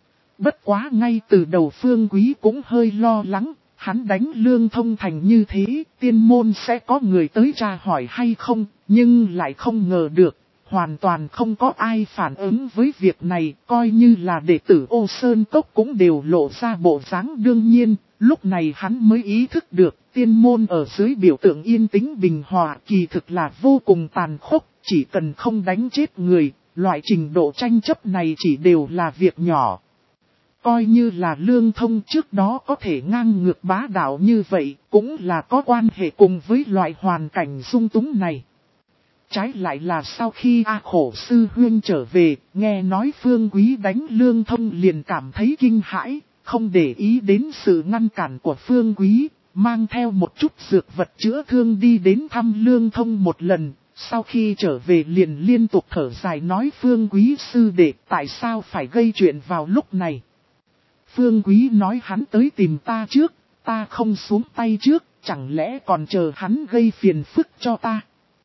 Bất quá ngay từ đầu Phương Quý cũng hơi lo lắng, hắn đánh Lương Thông thành như thế, tiên môn sẽ có người tới tra hỏi hay không, nhưng lại không ngờ được, hoàn toàn không có ai phản ứng với việc này, coi như là đệ tử Ô Sơn Cốc cũng đều lộ ra bộ dáng đương nhiên. Lúc này hắn mới ý thức được, tiên môn ở dưới biểu tượng yên tĩnh bình hòa kỳ thực là vô cùng tàn khốc, chỉ cần không đánh chết người, loại trình độ tranh chấp này chỉ đều là việc nhỏ. Coi như là Lương Thông trước đó có thể ngang ngược bá đạo như vậy, cũng là có quan hệ cùng với loại hoàn cảnh dung túng này. Trái lại là sau khi A Khổ Sư Huyên trở về, nghe nói Phương Quý đánh Lương Thông liền cảm thấy kinh hãi. Không để ý đến sự ngăn cản của Phương Quý, mang theo một chút dược vật chữa thương đi đến thăm Lương Thông một lần, sau khi trở về liền liên tục thở dài nói Phương Quý sư đệ tại sao phải gây chuyện vào lúc này. Phương Quý nói hắn tới tìm ta trước, ta không xuống tay trước, chẳng lẽ còn chờ hắn gây phiền phức cho ta.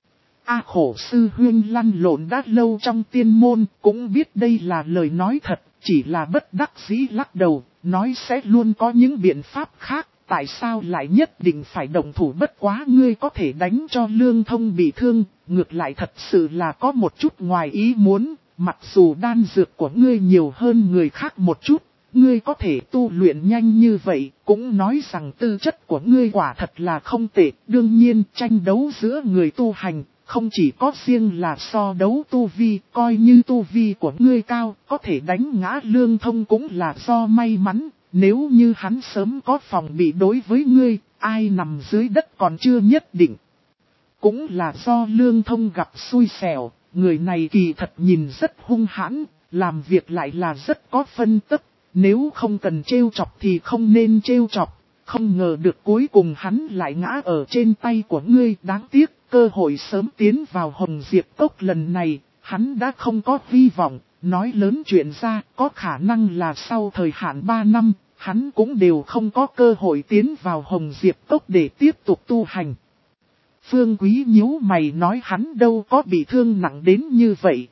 A Khổ Sư Huyên lăn lộn đã lâu trong tiên môn, cũng biết đây là lời nói thật, chỉ là bất đắc dĩ lắc đầu. Nói sẽ luôn có những biện pháp khác, tại sao lại nhất định phải động thủ bất quá ngươi có thể đánh cho Lương Thông bị thương, ngược lại thật sự là có một chút ngoài ý muốn, mặc dù đan dược của ngươi nhiều hơn người khác một chút, ngươi có thể tu luyện nhanh như vậy, cũng nói rằng tư chất của ngươi quả thật là không tệ, đương nhiên tranh đấu giữa người tu hành. Không chỉ có riêng là so đấu tu vi, coi như tu vi của ngươi cao, có thể đánh ngã Lương Thông cũng là do may mắn, nếu như hắn sớm có phòng bị đối với ngươi, ai nằm dưới đất còn chưa nhất định. Cũng là do Lương Thông gặp xui xẻo, người này kỳ thật nhìn rất hung hãn, làm việc lại là rất có phân tức, nếu không cần trêu chọc thì không nên trêu chọc, không ngờ được cuối cùng hắn lại ngã ở trên tay của ngươi, đáng tiếc. Cơ hội sớm tiến vào Hồng Diệp Cốc lần này, hắn đã không có hy vọng, nói lớn chuyện ra, có khả năng là sau thời hạn ba năm, hắn cũng đều không có cơ hội tiến vào Hồng Diệp Cốc để tiếp tục tu hành. Phương Quý nhíu mày nói hắn đâu có bị thương nặng đến như vậy.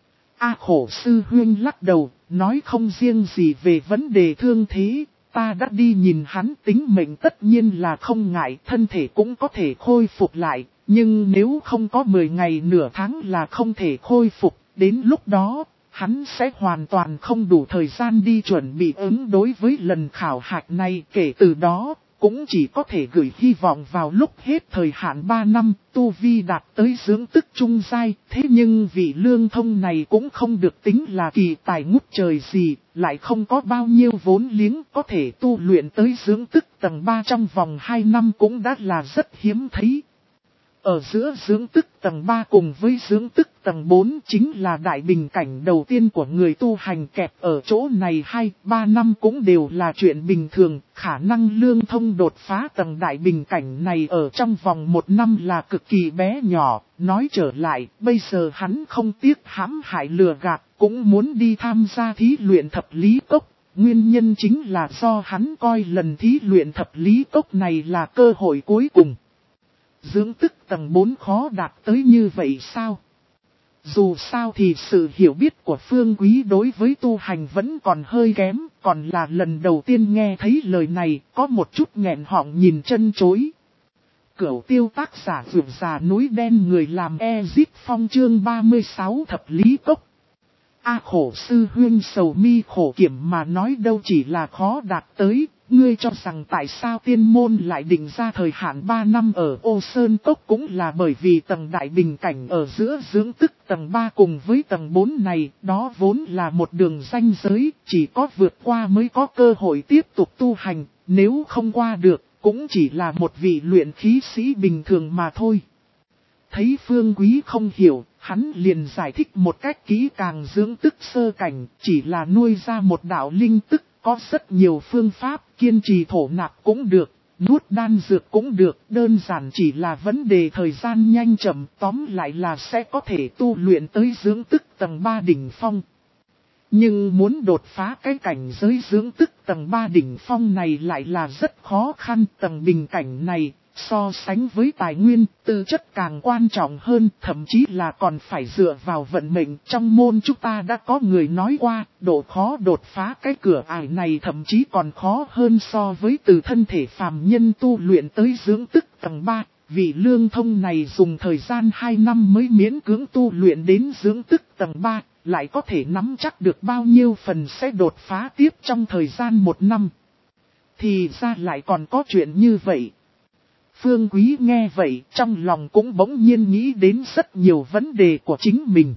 A Khổ Sư Huyên lắc đầu, nói không riêng gì về vấn đề thương thế. Ta đã đi nhìn hắn tính mệnh tất nhiên là không ngại, thân thể cũng có thể khôi phục lại, nhưng nếu không có mười ngày nửa tháng là không thể khôi phục, đến lúc đó, hắn sẽ hoàn toàn không đủ thời gian đi chuẩn bị ứng đối với lần khảo hạch này. Kể từ đó, cũng chỉ có thể gửi hy vọng vào lúc hết thời hạn ba năm, tu vi đạt tới dưỡng tức trung giai. Thế nhưng vị Lương Thông này cũng không được tính là kỳ tài ngút trời gì, lại không có bao nhiêu vốn liếng, có thể tu luyện tới dưỡng tức tầng ba trong vòng hai năm cũng đã là rất hiếm thấy. Ở giữa dưỡng tức tầng ba cùng với dưỡng tức tầng bốn chính là đại bình cảnh đầu tiên của người tu hành, kẹp ở chỗ này hai ba năm cũng đều là chuyện bình thường. Khả năng Lương Thông đột phá tầng đại bình cảnh này ở trong vòng một năm là cực kỳ bé nhỏ. Nói trở lại, bây giờ hắn không tiếc hãm hại lừa gạt, cũng muốn đi tham gia thí luyện thập lý cốc. Nguyên nhân chính là do hắn coi lần thí luyện thập lý cốc này là cơ hội cuối cùng. Dưỡng tức tầng bốn khó đạt tới như vậy sao? Dù sao thì sự hiểu biết của Phương Quý đối với tu hành vẫn còn hơi kém, còn là lần đầu tiên nghe thấy lời này, có một chút nghẹn họng nhìn chân chối. Cửu Tiêu tác giả vượt già núi đen, người làm Ezip Phong chương ba mươi sáu thập lý cốc. A khổ sư huyên sầu mi khổ kiểm mà nói đâu chỉ là khó đạt tới. Ngươi cho rằng tại sao tiên môn lại định ra thời hạn ba năm ở Ô Sơn Cốc cũng là bởi vì tầng đại bình cảnh ở giữa dưỡng tức tầng ba cùng với tầng bốn này, đó vốn là một đường ranh giới, chỉ có vượt qua mới có cơ hội tiếp tục tu hành, nếu không qua được, cũng chỉ là một vị luyện khí sĩ bình thường mà thôi. Thấy Phương Quý không hiểu, hắn liền giải thích một cách kỹ càng. Dưỡng tức sơ cảnh, chỉ là nuôi ra một đạo linh tức. Có rất nhiều phương pháp, kiên trì thổ nạp cũng được, nuốt đan dược cũng được, đơn giản chỉ là vấn đề thời gian nhanh chậm, tóm lại là sẽ có thể tu luyện tới dưỡng tức tầng ba đỉnh phong. Nhưng muốn đột phá cái cảnh giới dưỡng tức tầng ba đỉnh phong này lại là rất khó khăn. Tầng bình cảnh này, so sánh với tài nguyên, tư chất càng quan trọng hơn, thậm chí là còn phải dựa vào vận mệnh. Trong môn chúng ta đã có người nói qua, độ khó đột phá cái cửa ải này thậm chí còn khó hơn so với từ thân thể phàm nhân tu luyện tới dưỡng tức tầng ba. Vị Lương Thông này dùng thời gian hai năm mới miễn cưỡng tu luyện đến dưỡng tức tầng ba, lại có thể nắm chắc được bao nhiêu phần sẽ đột phá tiếp trong thời gian một năm. Thì ra lại còn có chuyện như vậy. Phương Quý nghe vậy, trong lòng cũng bỗng nhiên nghĩ đến rất nhiều vấn đề của chính mình.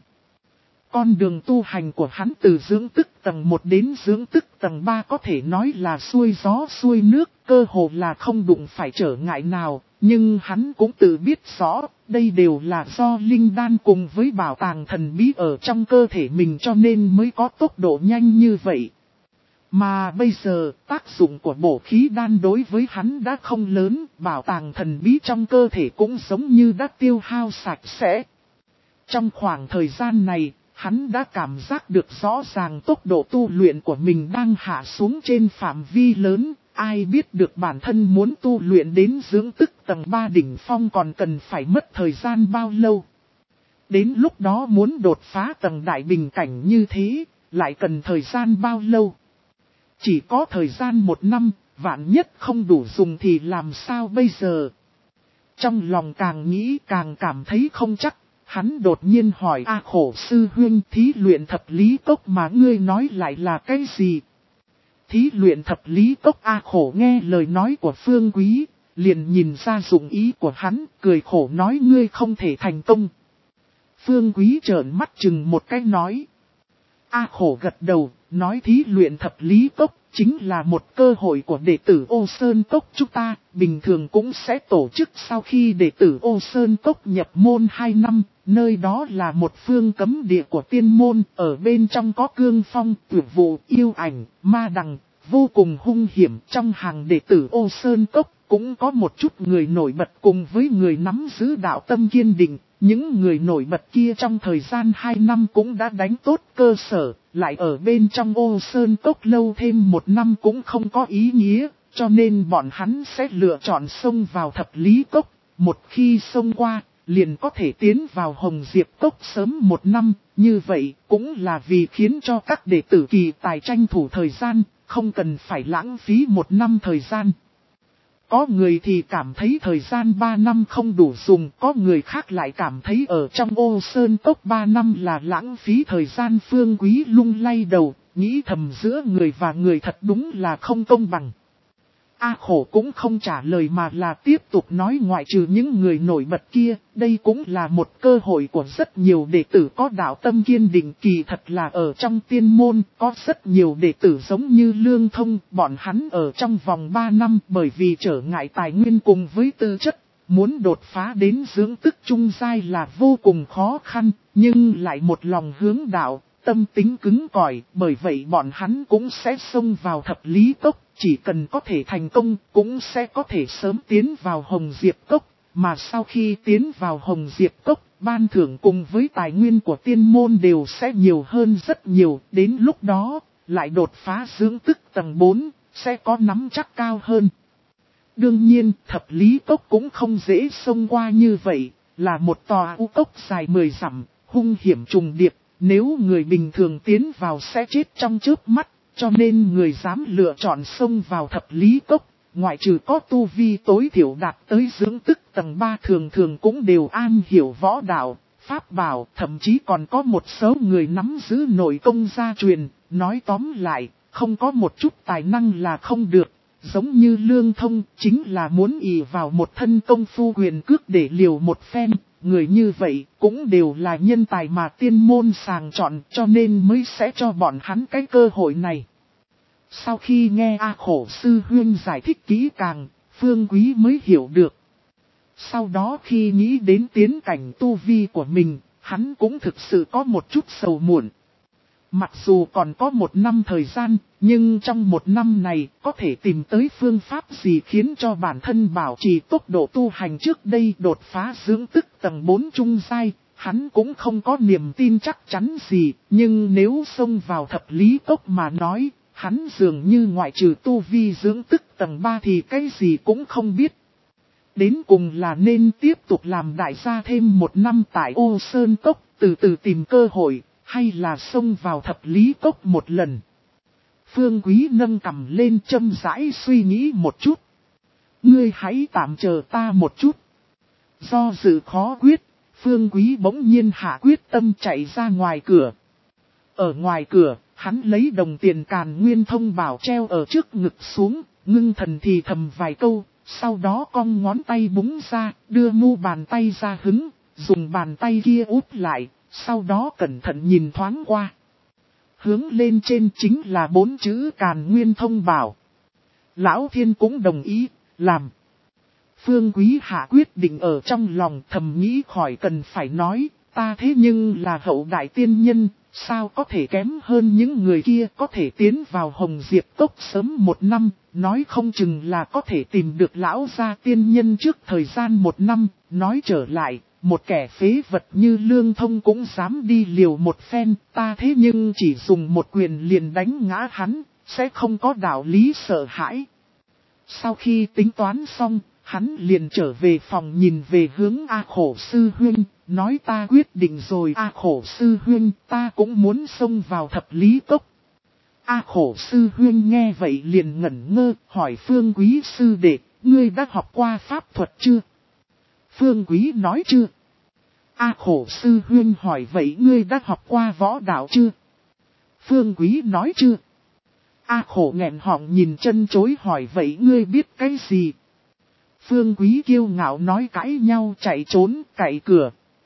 Con đường tu hành của hắn từ dưỡng tức tầng một đến dưỡng tức tầng ba có thể nói là xuôi gió xuôi nước, cơ hồ là không đụng phải trở ngại nào, nhưng hắn cũng tự biết rõ, đây đều là do linh đan cùng với bảo tàng thần bí ở trong cơ thể mình cho nên mới có tốc độ nhanh như vậy. Mà bây giờ, tác dụng của bổ khí đan đối với hắn đã không lớn, bảo tàng thần bí trong cơ thể cũng giống như đã tiêu hao sạch sẽ. Trong khoảng thời gian này, hắn đã cảm giác được rõ ràng tốc độ tu luyện của mình đang hạ xuống trên phạm vi lớn, ai biết được bản thân muốn tu luyện đến dưỡng tức tầng ba đỉnh phong còn cần phải mất thời gian bao lâu. Đến lúc đó muốn đột phá tầng đại bình cảnh như thế, lại cần thời gian bao lâu. Chỉ có thời gian một năm, vạn nhất không đủ dùng thì làm sao bây giờ? Trong lòng càng nghĩ càng cảm thấy không chắc, hắn đột nhiên hỏi A khổ sư huynh, thí luyện thập lý cốc mà ngươi nói lại là cái gì? Thí luyện thập lý cốc. A khổ nghe lời nói của Phương Quý, liền nhìn ra dụng ý của hắn, cười khổ nói ngươi không thể thành công. Phương Quý trợn mắt chừng một cái nói. A khổ gật đầu, nói thí luyện thập lý cốc chính là một cơ hội của đệ tử Ô Sơn Cốc chúng ta, bình thường cũng sẽ tổ chức sau khi đệ tử Ô Sơn Cốc nhập môn hai năm, nơi đó là một phương cấm địa của tiên môn, ở bên trong có cương phong, tuyệt vụ, yêu ảnh, ma đằng, vô cùng hung hiểm. Trong hàng đệ tử Ô Sơn Cốc cũng có một chút người nổi bật cùng với người nắm giữ đạo tâm kiên định. Những người nổi bật kia trong thời gian hai năm cũng đã đánh tốt cơ sở, lại ở bên trong Ô Sơn Cốc lâu thêm một năm cũng không có ý nghĩa, cho nên bọn hắn sẽ lựa chọn xông vào thập lý cốc. Một khi xông qua, liền có thể tiến vào Hồng Diệp Cốc sớm một năm, như vậy cũng là vì khiến cho các đệ tử kỳ tài tranh thủ thời gian, không cần phải lãng phí một năm thời gian. Có người thì cảm thấy thời gian ba năm không đủ dùng, có người khác lại cảm thấy ở trong Ô Sơn Cốc ba năm là lãng phí thời gian. Phương Quý lung lay đầu, nghĩ thầm giữa người và người thật đúng là không công bằng. A khổ cũng không trả lời mà là tiếp tục nói, ngoại trừ những người nổi bật kia, đây cũng là một cơ hội của rất nhiều đệ tử có đạo tâm kiên định. Kỳ thật là ở trong tiên môn, có rất nhiều đệ tử giống như Lương Thông, bọn hắn ở trong vòng ba năm bởi vì trở ngại tài nguyên cùng với tư chất, muốn đột phá đến dưỡng tức trung giai là vô cùng khó khăn, nhưng lại một lòng hướng đạo, tâm tính cứng cỏi, bởi vậy bọn hắn cũng sẽ xông vào thập lý cốc, chỉ cần có thể thành công, cũng sẽ có thể sớm tiến vào Hồng Diệp Cốc, mà sau khi tiến vào Hồng Diệp Cốc, ban thưởng cùng với tài nguyên của tiên môn đều sẽ nhiều hơn rất nhiều, đến lúc đó, lại đột phá dưỡng tức tầng bốn, sẽ có nắm chắc cao hơn. Đương nhiên, thập lý cốc cũng không dễ xông qua như vậy, là một tòa u cốc dài mười dặm, hung hiểm trùng điệp, nếu người bình thường tiến vào sẽ chết trong chớp mắt, cho nên người dám lựa chọn xông vào thập lý cốc, ngoại trừ có tu vi tối thiểu đạt tới dưỡng tức tầng ba thường thường cũng đều an hiểu võ đạo, pháp bảo, thậm chí còn có một số người nắm giữ nội công gia truyền, nói tóm lại, không có một chút tài năng là không được. Giống như Lương Thông chính là muốn ỷ vào một thân công phu quyền cước để liều một phen, người như vậy cũng đều là nhân tài mà tiên môn sàng chọn cho nên mới sẽ cho bọn hắn cái cơ hội này. Sau khi nghe A Khổ Sư Huyên giải thích kỹ càng, Phương Quý mới hiểu được. Sau đó khi nghĩ đến tiến cảnh tu vi của mình, hắn cũng thực sự có một chút sầu muộn. Mặc dù còn có một năm thời gian, nhưng trong một năm này có thể tìm tới phương pháp gì khiến cho bản thân bảo trì tốc độ tu hành trước đây đột phá dưỡng tức tầng bốn trung giai, hắn cũng không có niềm tin chắc chắn gì, nhưng nếu xông vào thập lý cốc mà nói, hắn dường như ngoại trừ tu vi dưỡng tức tầng ba thì cái gì cũng không biết. Đến cùng là nên tiếp tục làm đại gia thêm một năm tại Ô Sơn Cốc, từ từ tìm cơ hội. Hay là xông vào thập lý cốc một lần. Phương Quý nâng cằm lên châm rãi suy nghĩ một chút. Ngươi hãy tạm chờ ta một chút. Do dự khó quyết, Phương Quý bỗng nhiên hạ quyết tâm chạy ra ngoài cửa. Ở ngoài cửa, hắn lấy đồng tiền Càn Nguyên Thông bảo treo ở trước ngực xuống, ngưng thần thì thầm vài câu, sau đó cong ngón tay búng ra, đưa mu bàn tay ra hứng, dùng bàn tay kia úp lại. Sau đó cẩn thận nhìn thoáng qua. Hướng lên trên chính là bốn chữ Càn Nguyên Thông bảo. Lão Thiên cũng đồng ý, làm. Phương Quý hạ quyết định ở trong lòng thầm nghĩ khỏi cần phải nói, ta thế nhưng là hậu đại tiên nhân, sao có thể kém hơn những người kia có thể tiến vào Hồng Diệp Cốc sớm một năm, nói không chừng là có thể tìm được lão gia tiên nhân trước thời gian một năm, nói trở lại. Một kẻ phế vật như Lương Thông cũng dám đi liều một phen, ta thế nhưng chỉ dùng một quyền liền đánh ngã hắn, sẽ không có đạo lý sợ hãi. Sau khi tính toán xong, hắn liền trở về phòng nhìn về hướng A Khổ Sư Huyên, nói ta quyết định rồi A Khổ Sư Huyên, ta cũng muốn xông vào thập lý cốc. A Khổ Sư Huyên nghe vậy liền ngẩn ngơ, hỏi Phương Quý Sư Đệ, ngươi đã học qua pháp thuật chưa? Phương Quý nói chưa? A Khổ Sư Huyên hỏi vậy ngươi đã học qua võ đạo chưa? Phương Quý nói chưa? A Khổ nghẹn họng nhìn chân chối hỏi vậy ngươi biết cái gì? Phương Quý kiêu ngạo nói cãi nhau chạy trốn cậy cửa.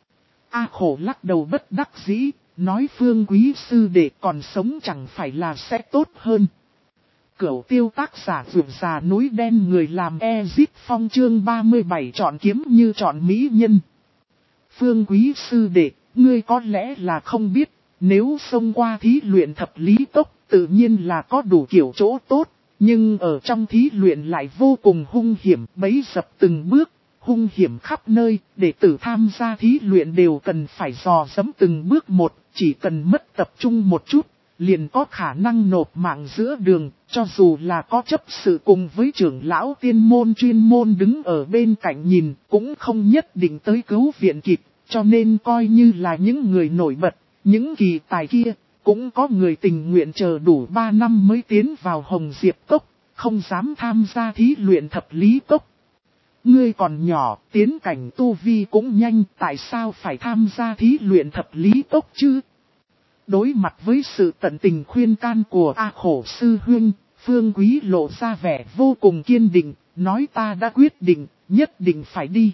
A Khổ lắc đầu bất đắc dĩ, nói Phương Quý Sư Đệ còn sống chẳng phải là sẽ tốt hơn. Cửu Tiêu tác giả vượt già núi đen người làm Ezip Phong chương ba mươi bảy chọn kiếm như chọn mỹ nhân. Phương Quý Sư Đệ, ngươi có lẽ là không biết, nếu xông qua thí luyện thập lý cốc, tự nhiên là có đủ kiểu chỗ tốt, nhưng ở trong thí luyện lại vô cùng hung hiểm, bấy dập từng bước, hung hiểm khắp nơi, đệ tử tham gia thí luyện đều cần phải dò dẫm từng bước một, chỉ cần mất tập trung một chút, liền có khả năng nộp mạng giữa đường, cho dù là có chấp sự cùng với trưởng lão tiên môn chuyên môn đứng ở bên cạnh nhìn, cũng không nhất định tới cứu viện kịp, cho nên coi như là những người nổi bật, những kỳ tài kia, cũng có người tình nguyện chờ đủ ba năm mới tiến vào Hồng Diệp Cốc, không dám tham gia thí luyện thập lý cốc. Ngươi còn nhỏ, tiến cảnh tu vi cũng nhanh, tại sao phải tham gia thí luyện thập lý cốc chứ? Đối mặt với sự tận tình khuyên can của A Khổ Sư Huyên, Phương Quý lộ ra vẻ vô cùng kiên định, nói ta đã quyết định, nhất định phải đi.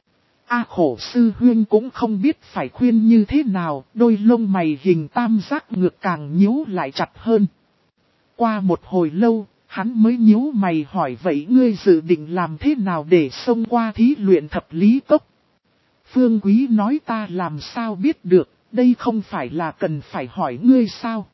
A Khổ Sư Huyên cũng không biết phải khuyên như thế nào, đôi lông mày hình tam giác ngược càng nhíu lại chặt hơn. Qua một hồi lâu, Hắn mới nhíu mày hỏi vậy ngươi dự định làm thế nào để xông qua thí luyện thập lý cốc? Phương Quý nói ta làm sao biết được, đây không phải là cần phải hỏi ngươi sao?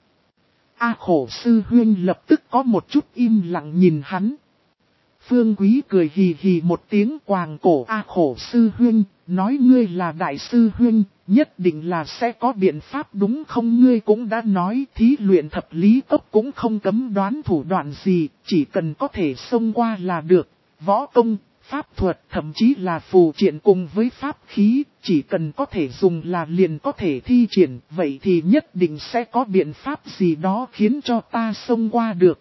A Khổ sư huynh lập tức có một chút im lặng nhìn hắn. Phương Quý cười hì hì một tiếng quàng cổ A Khổ sư huynh, nói ngươi là đại sư huynh, nhất định là sẽ có biện pháp đúng không? Ngươi cũng đã nói thí luyện thập lý cốc cũng không cấm đoán thủ đoạn gì, chỉ cần có thể xông qua là được, võ công, pháp thuật thậm chí là phù triện cùng với pháp khí, chỉ cần có thể dùng là liền có thể thi triển, vậy thì nhất định sẽ có biện pháp gì đó khiến cho ta xông qua được.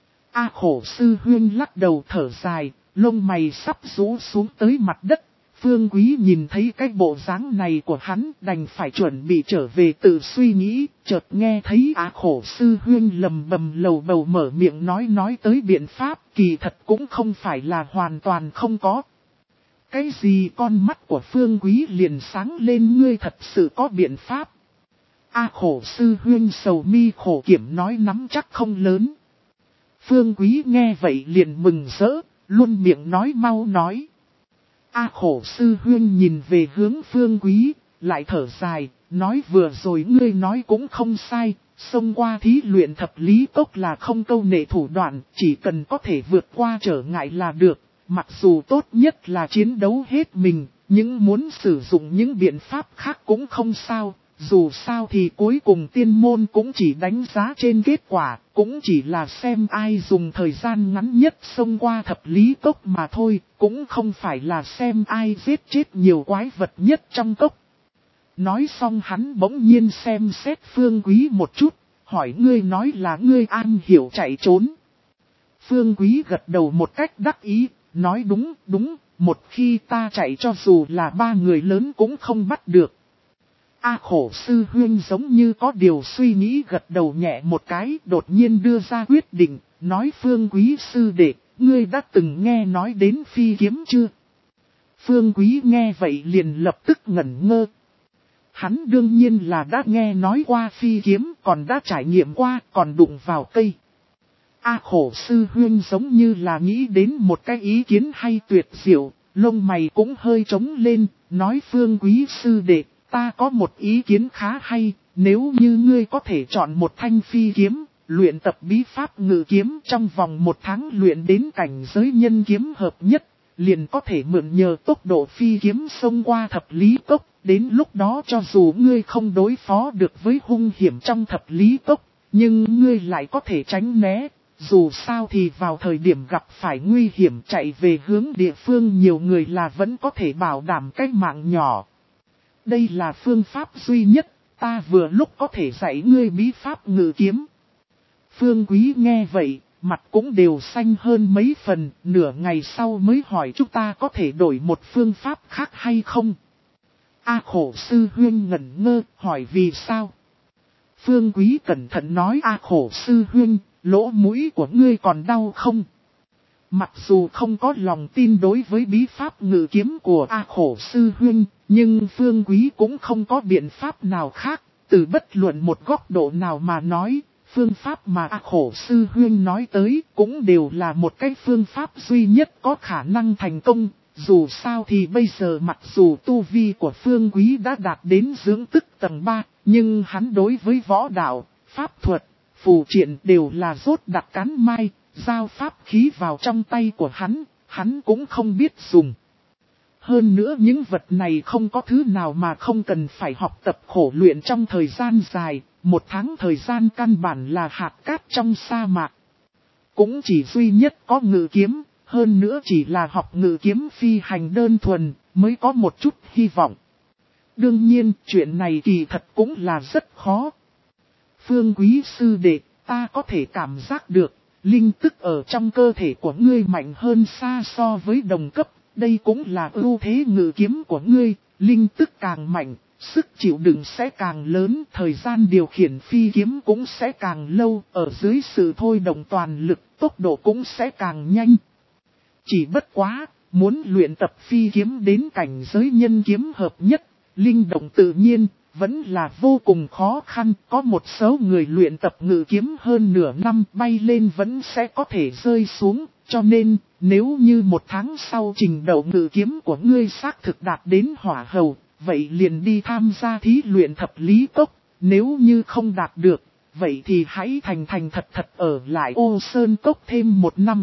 A Khổ sư huynh lắc đầu thở dài, lông mày sắp rũ xuống tới mặt đất. Phương Quý nhìn thấy cái bộ dáng này của hắn đành phải chuẩn bị trở về tự suy nghĩ, chợt nghe thấy A Khổ sư huynh lầm bầm lầu bầu mở miệng nói nói tới biện pháp, kỳ thật cũng không phải là hoàn toàn không có. Cái gì? Con mắt của Phương Quý liền sáng lên, ngươi thật sự có biện pháp. A Khổ sư huynh sầu mi khổ kiểm nói nắm chắc không lớn. Phương Quý nghe vậy liền mừng rỡ, luôn miệng nói mau nói. A Khổ sư huynh nhìn về hướng Phương Quý, lại thở dài, nói vừa rồi ngươi nói cũng không sai, xông qua thí luyện thập lý cốc là không câu nệ thủ đoạn, chỉ cần có thể vượt qua trở ngại là được, mặc dù tốt nhất là chiến đấu hết mình, nhưng muốn sử dụng những biện pháp khác cũng không sao. Dù sao thì cuối cùng tiên môn cũng chỉ đánh giá trên kết quả, cũng chỉ là xem ai dùng thời gian ngắn nhất xông qua thập lý cốc mà thôi, cũng không phải là xem ai giết chết nhiều quái vật nhất trong cốc. Nói xong hắn bỗng nhiên xem xét Phương Quý một chút, hỏi ngươi nói là ngươi an hiểu chạy trốn. Phương Quý gật đầu một cách đắc ý, nói đúng, đúng, một khi ta chạy cho dù là ba người lớn cũng không bắt được. A Khổ sư huynh giống như có điều suy nghĩ gật đầu nhẹ một cái, đột nhiên đưa ra quyết định, nói Phương Quý sư đệ, ngươi đã từng nghe nói đến phi kiếm chưa? Phương Quý nghe vậy liền lập tức ngẩn ngơ. Hắn đương nhiên là đã nghe nói qua phi kiếm, còn đã trải nghiệm qua, còn đụng vào cây. A Khổ sư huynh giống như là nghĩ đến một cái ý kiến hay tuyệt diệu, lông mày cũng hơi trống lên, nói Phương Quý sư đệ. Ta có một ý kiến khá hay, nếu như ngươi có thể chọn một thanh phi kiếm, luyện tập bí pháp ngự kiếm trong vòng một tháng luyện đến cảnh giới nhân kiếm hợp nhất, liền có thể mượn nhờ tốc độ phi kiếm xông qua thập lý cốc, đến lúc đó cho dù ngươi không đối phó được với hung hiểm trong thập lý cốc, nhưng ngươi lại có thể tránh né, dù sao thì vào thời điểm gặp phải nguy hiểm chạy về hướng địa phương nhiều người là vẫn có thể bảo đảm cái mạng nhỏ. Đây là phương pháp duy nhất, ta vừa lúc có thể dạy ngươi bí pháp ngự kiếm. Phương Quý nghe vậy, mặt cũng đều xanh hơn mấy phần, nửa ngày sau mới hỏi chúng ta có thể đổi một phương pháp khác hay không? A Khổ sư huynh ngẩn ngơ, hỏi vì sao? Phương Quý cẩn thận nói A Khổ sư huynh, lỗ mũi của ngươi còn đau không? Mặc dù không có lòng tin đối với bí pháp ngự kiếm của A Khổ sư huynh, nhưng Phương Quý cũng không có biện pháp nào khác, từ bất luận một góc độ nào mà nói, phương pháp mà A Khổ sư huynh nói tới cũng đều là một cái phương pháp duy nhất có khả năng thành công. Dù sao thì bây giờ mặc dù tu vi của Phương Quý đã đạt đến dưỡng tức tầng ba, nhưng hắn đối với võ đạo, pháp thuật, phù triện đều là rốt đặc cán mai. Giao pháp khí vào trong tay của hắn, hắn cũng không biết dùng. Hơn nữa những vật này không có thứ nào mà không cần phải học tập khổ luyện trong thời gian dài, một tháng thời gian căn bản là hạt cát trong sa mạc. Cũng chỉ duy nhất có ngự kiếm, hơn nữa chỉ là học ngự kiếm phi hành đơn thuần, mới có một chút hy vọng. Đương nhiên, chuyện này kỳ thật cũng là rất khó. Phương Quý sư đệ, ta có thể cảm giác được. Linh tức ở trong cơ thể của ngươi mạnh hơn xa so với đồng cấp, đây cũng là ưu thế ngự kiếm của ngươi, linh tức càng mạnh, sức chịu đựng sẽ càng lớn, thời gian điều khiển phi kiếm cũng sẽ càng lâu, ở dưới sự thôi động toàn lực, tốc độ cũng sẽ càng nhanh. Chỉ bất quá, muốn luyện tập phi kiếm đến cảnh giới nhân kiếm hợp nhất, linh động tự nhiên, vẫn là vô cùng khó khăn. Có một số người luyện tập ngự kiếm hơn nửa năm bay lên vẫn sẽ có thể rơi xuống. Cho nên, nếu như một tháng sau trình độ ngự kiếm của ngươi xác thực đạt đến hỏa hầu, vậy liền đi tham gia thí luyện thập lý cốc. Nếu như không đạt được, vậy thì hãy thành thành thật thật ở lại Ô Sơn Cốc thêm một năm.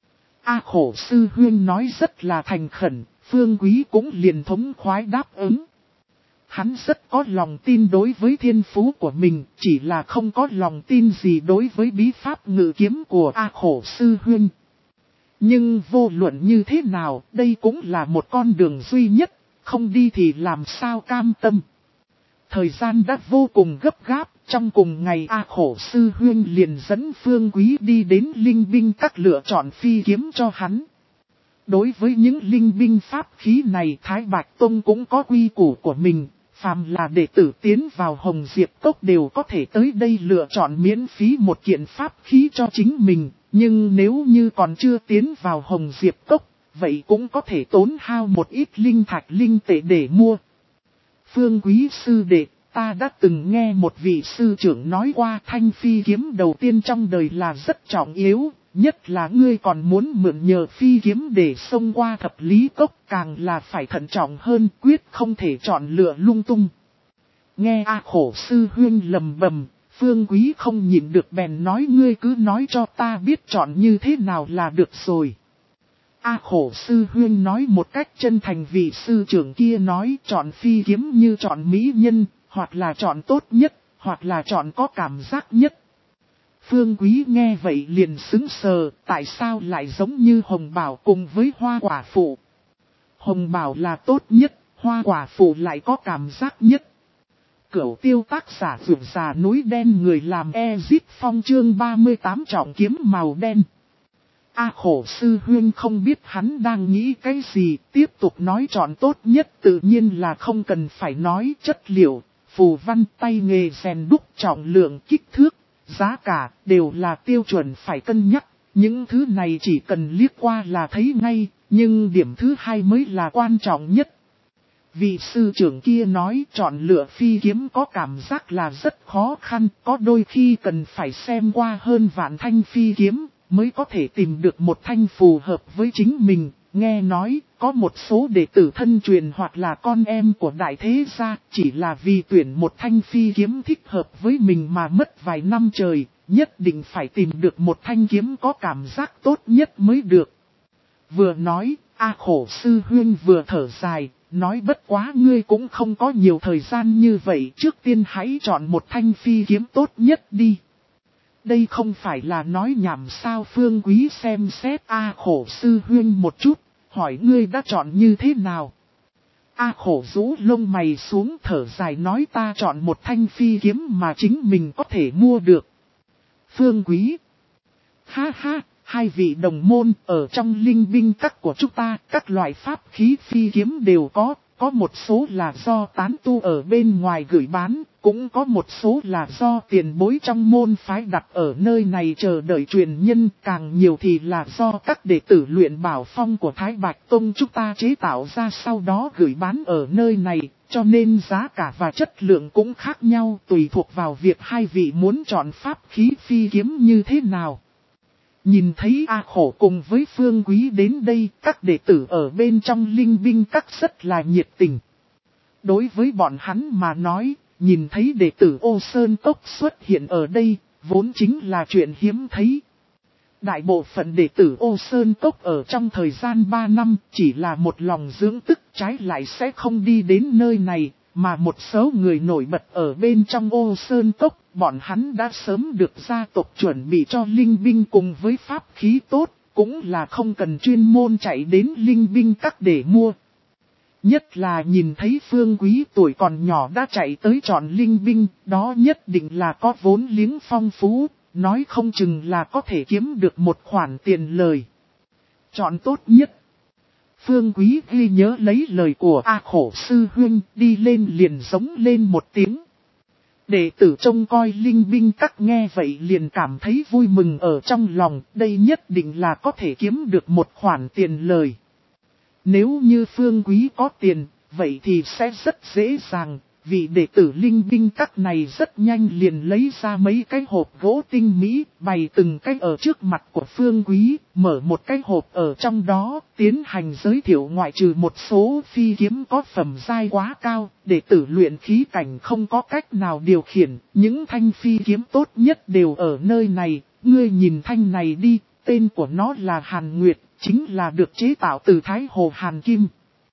A Khổ sư huynh nói rất là thành khẩn, Phương Quý cũng liền thống khoái đáp ứng. Hắn rất có lòng tin đối với thiên phú của mình, chỉ là không có lòng tin gì đối với bí pháp ngự kiếm của A Khổ sư huynh. Nhưng vô luận như thế nào, đây cũng là một con đường duy nhất, không đi thì làm sao cam tâm. Thời gian đã vô cùng gấp gáp, trong cùng ngày A Khổ sư huynh liền dẫn Phương Quý đi đến linh binh các lựa chọn phi kiếm cho hắn. Đối với những linh binh pháp khí này, Thái Bạch Tông cũng có quy củ của mình, phàm là đệ tử tiến vào Hồng Diệp Cốc đều có thể tới đây lựa chọn miễn phí một kiện pháp khí cho chính mình, nhưng nếu như còn chưa tiến vào Hồng Diệp Cốc, vậy cũng có thể tốn hao một ít linh thạch linh tệ để mua. Phương Quý sư đệ, ta đã từng nghe một vị sư trưởng nói qua thanh phi kiếm đầu tiên trong đời là rất trọng yếu, nhất là ngươi còn muốn mượn nhờ phi kiếm để xông qua thập lý cốc, càng là phải thận trọng hơn, quyết không thể chọn lựa lung tung. Nghe A Khổ sư huynh lầm bầm, Phương Quý không nhịn được bèn nói ngươi cứ nói cho ta biết chọn như thế nào là được rồi. A Khổ sư huynh nói một cách chân thành, vị sư trưởng kia nói chọn phi kiếm như chọn mỹ nhân, hoặc là chọn tốt nhất, hoặc là chọn có cảm giác nhất. Phương Quý nghe vậy liền sững sờ, tại sao lại giống như hồng bảo cùng với hoa quả phụ. Hồng bảo là tốt nhất, hoa quả phụ lại có cảm giác nhất. Cửu tiêu tác giả vượt già núi đen, người làm Ezit Phong chương ba mươi tám trọng kiếm màu đen. A Khổ sư huynh không biết hắn đang nghĩ cái gì, tiếp tục nói chọn tốt nhất tự nhiên là không cần phải nói, chất liệu, phù văn, tay nghề rèn đúc, trọng lượng, kích thước, giá cả đều là tiêu chuẩn phải cân nhắc, những thứ này chỉ cần liếc qua là thấy ngay, nhưng điểm thứ hai mới là quan trọng nhất. Vị sư trưởng kia nói chọn lựa phi kiếm có cảm giác là rất khó khăn, có đôi khi cần phải xem qua hơn vạn thanh phi kiếm mới có thể tìm được một thanh phù hợp với chính mình. Nghe nói, có một số đệ tử thân truyền hoặc là con em của đại thế gia, chỉ là vì tuyển một thanh phi kiếm thích hợp với mình mà mất vài năm trời, nhất định phải tìm được một thanh kiếm có cảm giác tốt nhất mới được. Vừa nói, A Khổ sư huynh vừa thở dài, nói bất quá ngươi cũng không có nhiều thời gian như vậy, trước tiên hãy chọn một thanh phi kiếm tốt nhất đi. Đây không phải là nói nhảm sao? Phương Quý xem xét A Khổ sư huynh một chút, hỏi ngươi đã chọn như thế nào? A Khổ rũ lông mày xuống thở dài nói ta chọn một thanh phi kiếm mà chính mình có thể mua được. Phương Quý: Ha ha, hai vị đồng môn, ở trong linh binh các của chúng ta, các loại pháp khí phi kiếm đều có. Có một số là do tán tu ở bên ngoài gửi bán, cũng có một số là do tiền bối trong môn phái đặt ở nơi này chờ đợi truyền nhân, càng nhiều thì là do các đệ tử luyện bảo phong của Thái Bạch Tông chúng ta chế tạo ra sau đó gửi bán ở nơi này, cho nên giá cả và chất lượng cũng khác nhau, tùy thuộc vào việc hai vị muốn chọn pháp khí phi kiếm như thế nào. Nhìn thấy A Khổ cùng với Phương Quý đến đây, các đệ tử ở bên trong linh binh các rất là nhiệt tình. Đối với bọn hắn mà nói, nhìn thấy đệ tử Ô Sơn Cốc xuất hiện ở đây, vốn chính là chuyện hiếm thấy. Đại bộ phận đệ tử Ô Sơn Cốc ở trong thời gian ba năm chỉ là một lòng dưỡng tức, trái lại sẽ không đi đến nơi này. Mà một số người nổi bật ở bên trong Ô Sơn Cốc, bọn hắn đã sớm được gia tộc chuẩn bị cho linh binh cùng với pháp khí tốt, cũng là không cần chuyên môn chạy đến linh binh các để mua. Nhất là nhìn thấy Phương Quý tuổi còn nhỏ đã chạy tới chọn linh binh, đó nhất định là có vốn liếng phong phú, nói không chừng là có thể kiếm được một khoản tiền lời. Chọn tốt nhất. Phương Quý ghi nhớ lấy lời của A Khổ sư huynh, đi lên liền giống lên một tiếng. Đệ tử trông coi linh binh các nghe vậy liền cảm thấy vui mừng ở trong lòng, đây nhất định là có thể kiếm được một khoản tiền lời. Nếu như Phương Quý có tiền, vậy thì sẽ rất dễ dàng, vị đệ tử linh binh các này rất nhanh liền lấy ra mấy cái hộp gỗ tinh mỹ, bày từng cái ở trước mặt của Phương Quý, mở một cái hộp ở trong đó, tiến hành giới thiệu ngoại trừ một số phi kiếm có phẩm giai quá cao, đệ tử luyện khí cảnh không có cách nào điều khiển, những thanh phi kiếm tốt nhất đều ở nơi này, ngươi nhìn thanh này đi, tên của nó là Hàn Nguyệt, chính là được chế tạo từ Thái Hồ Hàn Kim.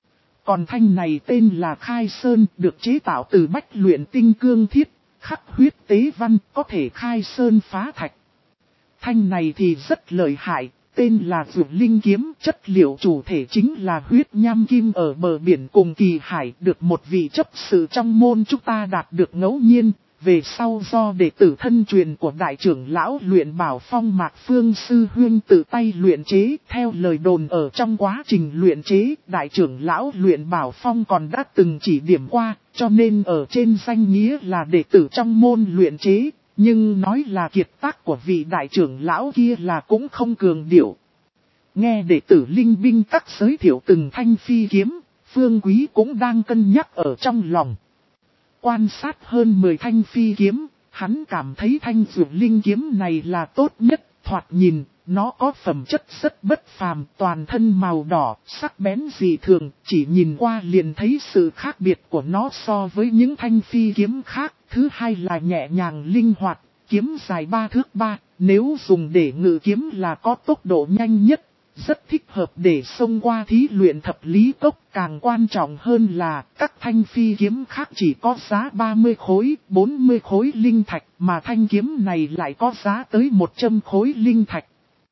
Còn thanh này tên là Khai Sơn, được chế tạo từ bách luyện tinh cương thiết, khắc huyết tế văn, có thể khai sơn phá thạch. Thanh này thì rất lợi hại, tên là Dược Linh Kiếm, chất liệu chủ thể chính là huyết nham kim ở bờ biển cùng Kỳ Hải, được một vị chấp sự trong môn chúng ta đạt được ngẫu nhiên. Về sau do đệ tử thân truyền của đại trưởng lão luyện bảo phong Mạc Phương Sư Huyên tự tay luyện chế, theo lời đồn ở trong quá trình luyện chế, đại trưởng lão luyện bảo phong còn đã từng chỉ điểm qua, cho nên ở trên danh nghĩa là đệ tử trong môn luyện chế, nhưng nói là kiệt tác của vị đại trưởng lão kia là cũng không cường điệu. Nghe đệ tử linh binh các giới thiệu từng thanh phi kiếm, Phương Quý cũng đang cân nhắc ở trong lòng. Quan sát hơn mười thanh phi kiếm, hắn cảm thấy thanh Dược Linh Kiếm này là tốt nhất, thoạt nhìn, nó có phẩm chất rất bất phàm, toàn thân màu đỏ, sắc bén dị thường, chỉ nhìn qua liền thấy sự khác biệt của nó so với những thanh phi kiếm khác. Thứ hai là nhẹ nhàng linh hoạt, kiếm dài ba thước ba, nếu dùng để ngự kiếm là có tốc độ nhanh nhất. Rất thích hợp để xông qua thí luyện thập lý cốc, càng quan trọng hơn là các thanh phi kiếm khác chỉ có giá ba mươi khối, bốn mươi khối linh thạch, mà thanh kiếm này lại có giá tới một trăm khối linh thạch.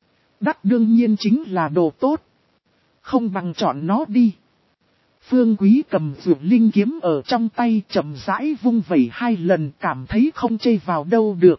Đắt đương nhiên chính là đồ tốt. Không bằng chọn nó đi. Phương Quý cầm Dược Linh Kiếm ở trong tay chậm rãi vung vẩy hai lần, cảm thấy không chê vào đâu được.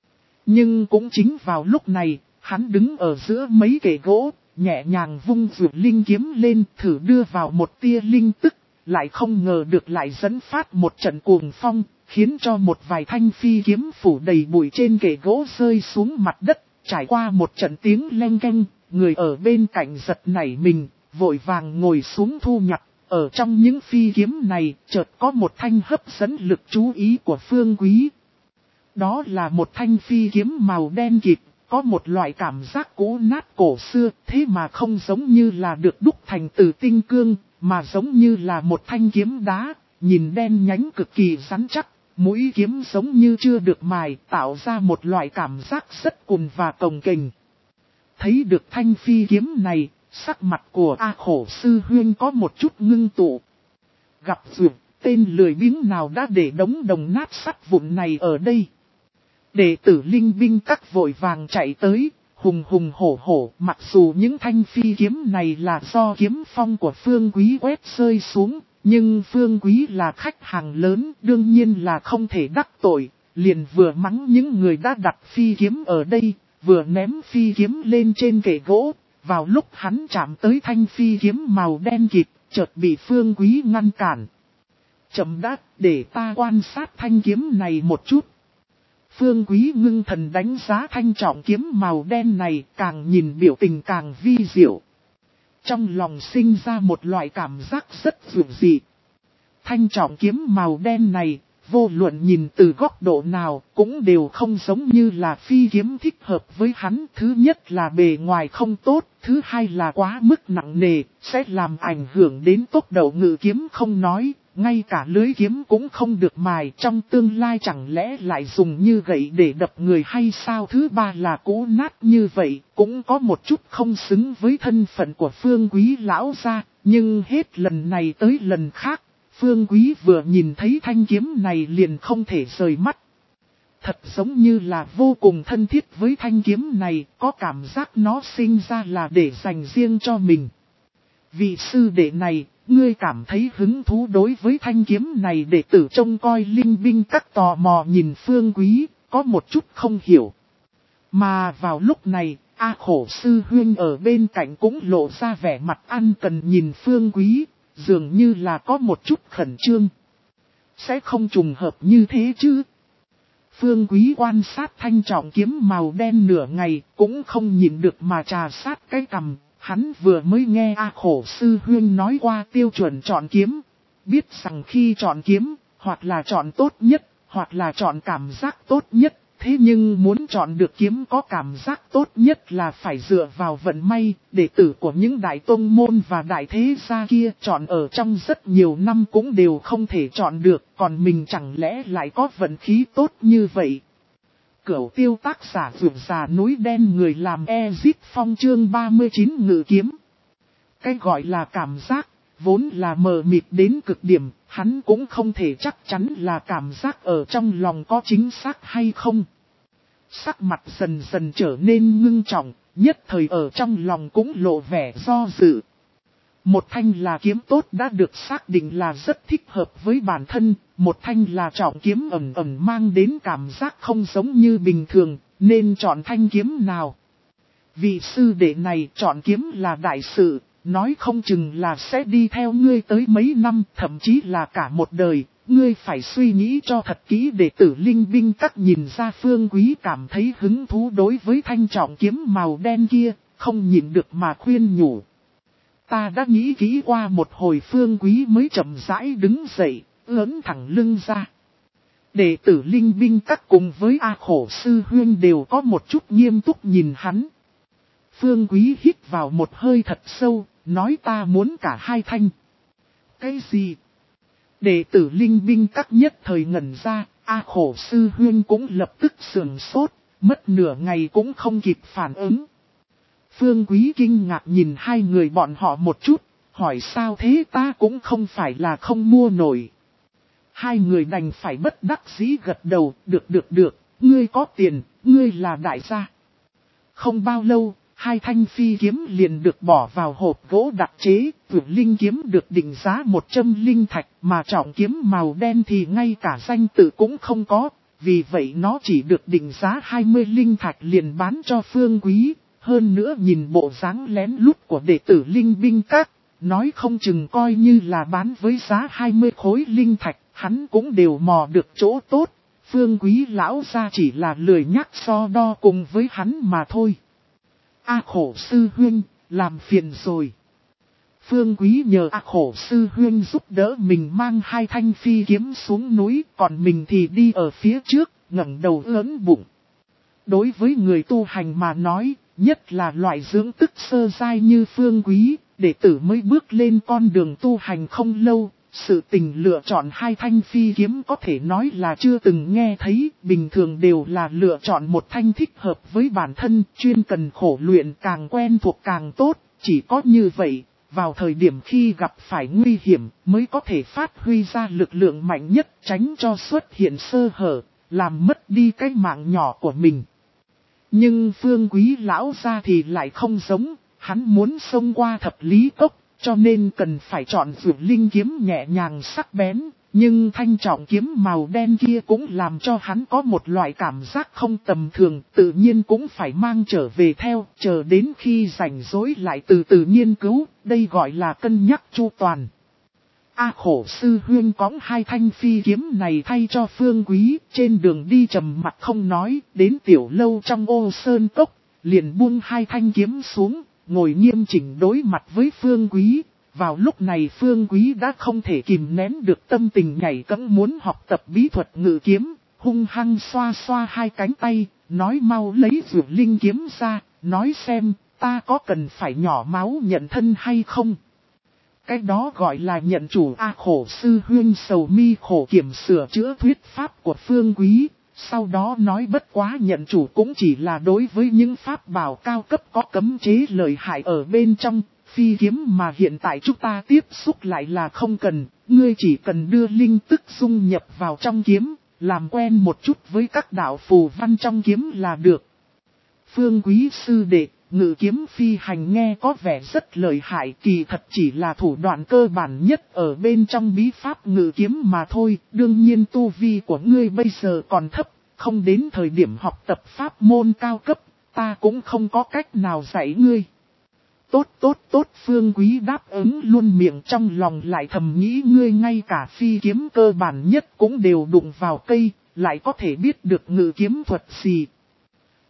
Nhưng cũng chính vào lúc này, hắn đứng ở giữa mấy kệ gỗ, nhẹ nhàng vung Dược Linh Kiếm lên thử đưa vào một tia linh tức, lại không ngờ được lại dẫn phát một trận cuồng phong, khiến cho một vài thanh phi kiếm phủ đầy bụi trên kệ gỗ rơi xuống mặt đất, trải qua một trận tiếng leng keng, người ở bên cạnh giật nảy mình, vội vàng ngồi xuống thu nhặt. Ở trong những phi kiếm này, chợt có một thanh hấp dẫn lực chú ý của Phương Quý. Đó là một thanh phi kiếm màu đen kịt. Có một loại cảm giác cũ nát cổ xưa, thế mà không giống như là được đúc thành từ tinh cương, mà giống như là một thanh kiếm đá, nhìn đen nhánh cực kỳ rắn chắc, mũi kiếm giống như chưa được mài, tạo ra một loại cảm giác rất cùn và cồng kềnh. Thấy được thanh phi kiếm này, sắc mặt của A Khổ Sư Huyên có một chút ngưng tụ. Gặp duyệt, tên lười biếng nào đã để đống đồng nát sắt vụn này ở đây. Đệ tử linh binh các vội vàng chạy tới, hùng hùng hổ hổ, mặc dù những thanh phi kiếm này là do kiếm phong của Phương Quý quét rơi xuống, nhưng Phương Quý là khách hàng lớn, đương nhiên là không thể đắc tội, liền vừa mắng những người đã đặt phi kiếm ở đây, vừa ném phi kiếm lên trên kệ gỗ, vào lúc hắn chạm tới thanh phi kiếm màu đen kịt, chợt bị Phương Quý ngăn cản. Chậm đã, để ta quan sát thanh kiếm này một chút. Phương Quý ngưng thần đánh giá thanh trọng kiếm màu đen này, càng nhìn biểu tình càng vi diệu. Trong lòng sinh ra một loại cảm giác rất dịu dị. Thanh trọng kiếm màu đen này, vô luận nhìn từ góc độ nào, cũng đều không giống như là phi kiếm thích hợp với hắn. Thứ nhất là bề ngoài không tốt, thứ hai là quá mức nặng nề, sẽ làm ảnh hưởng đến tốc độ ngự kiếm không nói. Ngay cả lưới kiếm cũng không được mài, trong tương lai chẳng lẽ lại dùng như gậy để đập người hay sao? Thứ ba là cũ nát như vậy, cũng có một chút không xứng với thân phận của Phương Quý lão gia, nhưng hết lần này tới lần khác, Phương Quý vừa nhìn thấy thanh kiếm này liền không thể rời mắt. Thật giống như là vô cùng thân thiết với thanh kiếm này, có cảm giác nó sinh ra là để dành riêng cho mình. Vị sư đệ này, ngươi cảm thấy hứng thú đối với thanh kiếm này? Đệ tử trông coi linh binh các tò mò nhìn Phương Quý, có một chút không hiểu. Mà vào lúc này, A Khổ Sư Huyên ở bên cạnh cũng lộ ra vẻ mặt ăn cần nhìn Phương Quý, dường như là có một chút khẩn trương. Sẽ không trùng hợp như thế chứ? Phương Quý quan sát thanh trọng kiếm màu đen nửa ngày, cũng không nhìn được mà trà sát cái cằm. Hắn vừa mới nghe A Khổ Sư Huyên nói qua tiêu chuẩn chọn kiếm, biết rằng khi chọn kiếm, hoặc là chọn tốt nhất, hoặc là chọn cảm giác tốt nhất. Thế nhưng muốn chọn được kiếm có cảm giác tốt nhất là phải dựa vào vận may. Đệ tử của những đại tông môn và đại thế gia kia chọn ở trong rất nhiều năm cũng đều không thể chọn được. Còn mình chẳng lẽ lại có vận khí tốt như vậy? Cửu tiêu tác giả vượt già núi đen người làm Ezip Phong chương ba mươi chín ngự kiếm. Cái gọi là cảm giác, vốn là mờ mịt đến cực điểm, hắn cũng không thể chắc chắn là cảm giác ở trong lòng có chính xác hay không. Sắc mặt dần dần trở nên ngưng trọng, nhất thời ở trong lòng cũng lộ vẻ do dự. Một thanh là kiếm tốt đã được xác định là rất thích hợp với bản thân, một thanh là trọng kiếm ẩn ẩn mang đến cảm giác không giống như bình thường, nên chọn thanh kiếm nào. Vị sư đệ này chọn kiếm là đại sự, nói không chừng là sẽ đi theo ngươi tới mấy năm, thậm chí là cả một đời. Ngươi phải suy nghĩ cho thật kỹ để tử linh binh các nhìn ra Phương Quý cảm thấy hứng thú đối với thanh trọng kiếm màu đen kia, không nhìn được mà khuyên nhủ. Ta đã nghĩ kỹ qua một hồi Phương Quý mới chậm rãi đứng dậy, ưỡn thẳng lưng ra. Đệ tử linh binh các cùng với A Khổ Sư Huyên đều có một chút nghiêm túc nhìn hắn. Phương Quý hít vào một hơi thật sâu, nói ta muốn cả hai thanh. Cái gì? Đệ tử linh binh các nhất thời ngẩn ra, A Khổ Sư Huyên cũng lập tức sườn sốt, mất nửa ngày cũng không kịp phản ứng. Phương Quý kinh ngạc nhìn hai người bọn họ một chút, hỏi sao thế ta cũng không phải là không mua nổi. Hai người đành phải bất đắc dĩ gật đầu, được được được, ngươi có tiền, ngươi là đại gia. Không bao lâu, hai thanh phi kiếm liền được bỏ vào hộp gỗ đặc chế, vượt linh kiếm được định giá một trăm linh thạch, mà trọng kiếm màu đen thì ngay cả danh tự cũng không có, vì vậy nó chỉ được định giá hai mươi linh thạch liền bán cho Phương Quý. Hơn nữa nhìn bộ dáng lén lút của đệ tử linh binh các, nói không chừng coi như là bán với giá hai mươi khối linh thạch, hắn cũng đều mò được chỗ tốt. Phương Quý lão ra chỉ là lười nhắc so đo cùng với hắn mà thôi. A Khổ Sư Huyên, làm phiền rồi. Phương Quý nhờ A Khổ Sư Huyên giúp đỡ mình mang hai thanh phi kiếm xuống núi, còn mình thì đi ở phía trước, ngẩng đầu ưỡn bụng. Đối với người tu hành mà nói, nhất là loại dưỡng tức sơ giai như Phương Quý, đệ tử mới bước lên con đường tu hành không lâu. Sự tình lựa chọn hai thanh phi kiếm có thể nói là chưa từng nghe thấy, bình thường đều là lựa chọn một thanh thích hợp với bản thân, chuyên cần khổ luyện càng quen thuộc càng tốt, chỉ có như vậy, vào thời điểm khi gặp phải nguy hiểm mới có thể phát huy ra lực lượng mạnh nhất tránh cho xuất hiện sơ hở, làm mất đi cái mạng nhỏ của mình. Nhưng Phương Quý lão ra thì lại không giống, hắn muốn xông qua thập lý cốc. Cho nên cần phải chọn vượt linh kiếm nhẹ nhàng sắc bén, nhưng thanh trọng kiếm màu đen kia cũng làm cho hắn có một loại cảm giác không tầm thường, tự nhiên cũng phải mang trở về theo, chờ đến khi rảnh rỗi lại từ từ nghiên cứu, đây gọi là cân nhắc chu toàn. A Khổ Sư Huyên cõng hai thanh phi kiếm này thay cho Phương Quý, trên đường đi trầm mặt không nói, đến tiểu lâu trong ô sơn cốc, liền buông hai thanh kiếm xuống. Ngồi nghiêm chỉnh đối mặt với Phương Quý, vào lúc này Phương Quý đã không thể kìm nén được tâm tình nhảy cẫng muốn học tập bí thuật ngự kiếm, hung hăng xoa xoa hai cánh tay, nói mau lấy vượt linh kiếm ra, nói xem, ta có cần phải nhỏ máu nhận thân hay không? Cái đó gọi là nhận chủ. A Khổ Sư Huyên sầu mi khổ kiểm sửa chữa thuyết pháp của Phương Quý. Sau đó nói bất quá nhận chủ cũng chỉ là đối với những pháp bảo cao cấp có cấm chế lợi hại ở bên trong, phi kiếm mà hiện tại chúng ta tiếp xúc lại là không cần, ngươi chỉ cần đưa linh tức dung nhập vào trong kiếm, làm quen một chút với các đạo phù văn trong kiếm là được. Phương Quý sư đệ, ngự kiếm phi hành nghe có vẻ rất lợi hại, kỳ thật chỉ là thủ đoạn cơ bản nhất ở bên trong bí pháp ngự kiếm mà thôi. Đương nhiên tu vi của ngươi bây giờ còn thấp, không đến thời điểm học tập pháp môn cao cấp, ta cũng không có cách nào dạy ngươi. Tốt tốt tốt, Phương Quý đáp ứng luôn, miệng trong lòng lại thầm nghĩ ngươi ngay cả phi kiếm cơ bản nhất cũng đều đụng vào cây, lại có thể biết được ngự kiếm thuật gì.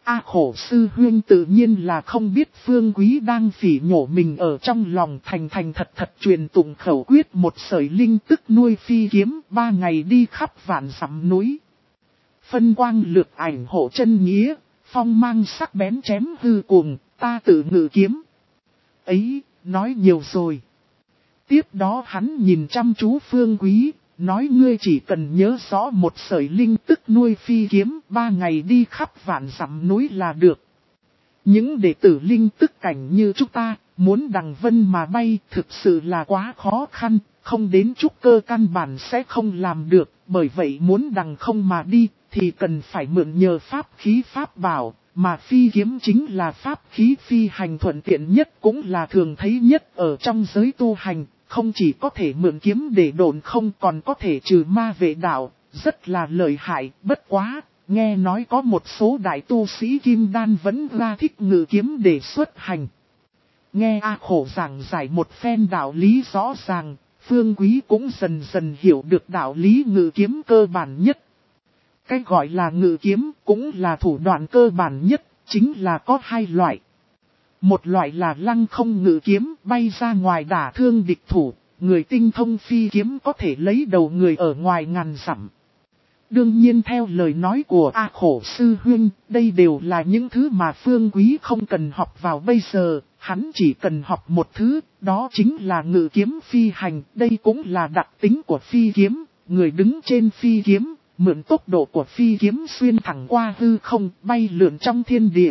A khổ sư huynh tự nhiên là không biết Phương Quý đang phỉ nhổ mình ở trong lòng, thành thành thật thật truyền tụng khẩu quyết một sợi linh tức nuôi phi kiếm, ba ngày đi khắp vạn dặm núi. Phân quang lược ảnh hộ chân nghĩa, phong mang sắc bén chém hư cuồng, ta tự ngự kiếm. Ấy, nói nhiều rồi. Tiếp đó hắn nhìn chăm chú Phương Quý, nói ngươi chỉ cần nhớ rõ một sợi linh tức nuôi phi kiếm, ba ngày đi khắp vạn dặm núi là được. Những đệ tử linh tức cảnh như chúng ta, muốn đằng vân mà bay thực sự là quá khó khăn, không đến trúc cơ căn bản sẽ không làm được, bởi vậy muốn đằng không mà đi, thì cần phải mượn nhờ pháp khí pháp bảo, mà phi kiếm chính là pháp khí phi hành thuận tiện nhất cũng là thường thấy nhất ở trong giới tu hành. Không chỉ có thể mượn kiếm để độn không còn có thể trừ ma vệ đạo, rất là lợi hại, bất quá, nghe nói có một số đại tu sĩ kim đan vẫn ra thích ngự kiếm để xuất hành. Nghe A khổ giảng giải một phen đạo lý rõ ràng, Phương Quý cũng dần dần hiểu được đạo lý ngự kiếm cơ bản nhất. Cái gọi là ngự kiếm cũng là thủ đoạn cơ bản nhất, chính là có hai loại. Một loại là lăng không ngự kiếm bay ra ngoài đả thương địch thủ, người tinh thông phi kiếm có thể lấy đầu người ở ngoài ngàn dặm. Đương nhiên theo lời nói của A khổ sư huynh, đây đều là những thứ mà Phương Quý không cần học vào bây giờ, hắn chỉ cần học một thứ, đó chính là ngự kiếm phi hành, đây cũng là đặc tính của phi kiếm, người đứng trên phi kiếm, mượn tốc độ của phi kiếm xuyên thẳng qua hư không, bay lượn trong thiên địa.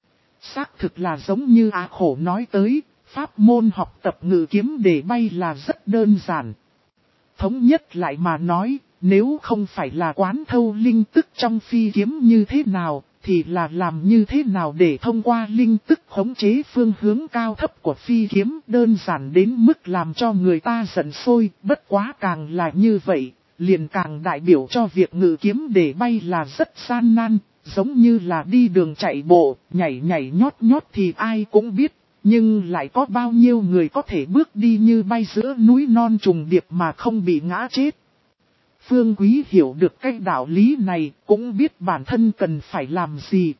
Xác thực là giống như A khổ nói tới, pháp môn học tập ngự kiếm để bay là rất đơn giản. Thống nhất lại mà nói, nếu không phải là quán thâu linh tức trong phi kiếm như thế nào, thì là làm như thế nào để thông qua linh tức khống chế phương hướng cao thấp của phi kiếm, đơn giản đến mức làm cho người ta giận sôi, bất quá càng là như vậy, liền càng đại biểu cho việc ngự kiếm để bay là rất gian nan. Giống như là đi đường chạy bộ, nhảy nhảy nhót nhót thì ai cũng biết, nhưng lại có bao nhiêu người có thể bước đi như bay giữa núi non trùng điệp mà không bị ngã chết. Phương Quý hiểu được cái đạo lý này, cũng biết bản thân cần phải làm gì.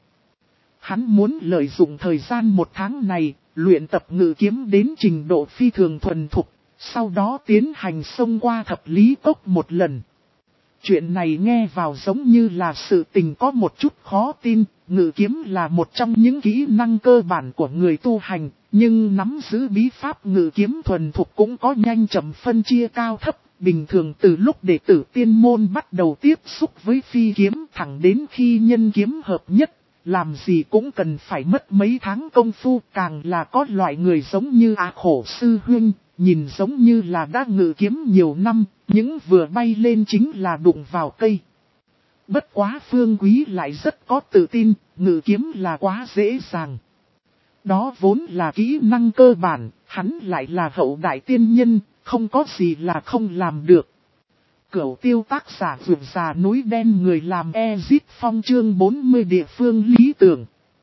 Hắn muốn lợi dụng thời gian một tháng này, luyện tập ngự kiếm đến trình độ phi thường thuần thục, sau đó tiến hành xông qua thập lý cốc một lần. Chuyện này nghe vào giống như là sự tình có một chút khó tin, ngự kiếm là một trong những kỹ năng cơ bản của người tu hành, nhưng nắm giữ bí pháp ngự kiếm thuần thục cũng có nhanh chậm phân chia cao thấp, bình thường từ lúc đệ tử tiên môn bắt đầu tiếp xúc với phi kiếm thẳng đến khi nhân kiếm hợp nhất, làm gì cũng cần phải mất mấy tháng công phu, càng là có loại người giống như A khổ sư huynh. Nhìn giống như là đã ngự kiếm nhiều năm, những vừa bay lên chính là đụng vào cây. Bất quá Phương Quý lại rất có tự tin, ngự kiếm là quá dễ dàng. Đó vốn là kỹ năng cơ bản, hắn lại là hậu đại tiên nhân, không có gì là không làm được. Cửu tiêu tác giả vượt già núi đen người làm Ezit Phong chương bốn mươi địa phương lý tưởng.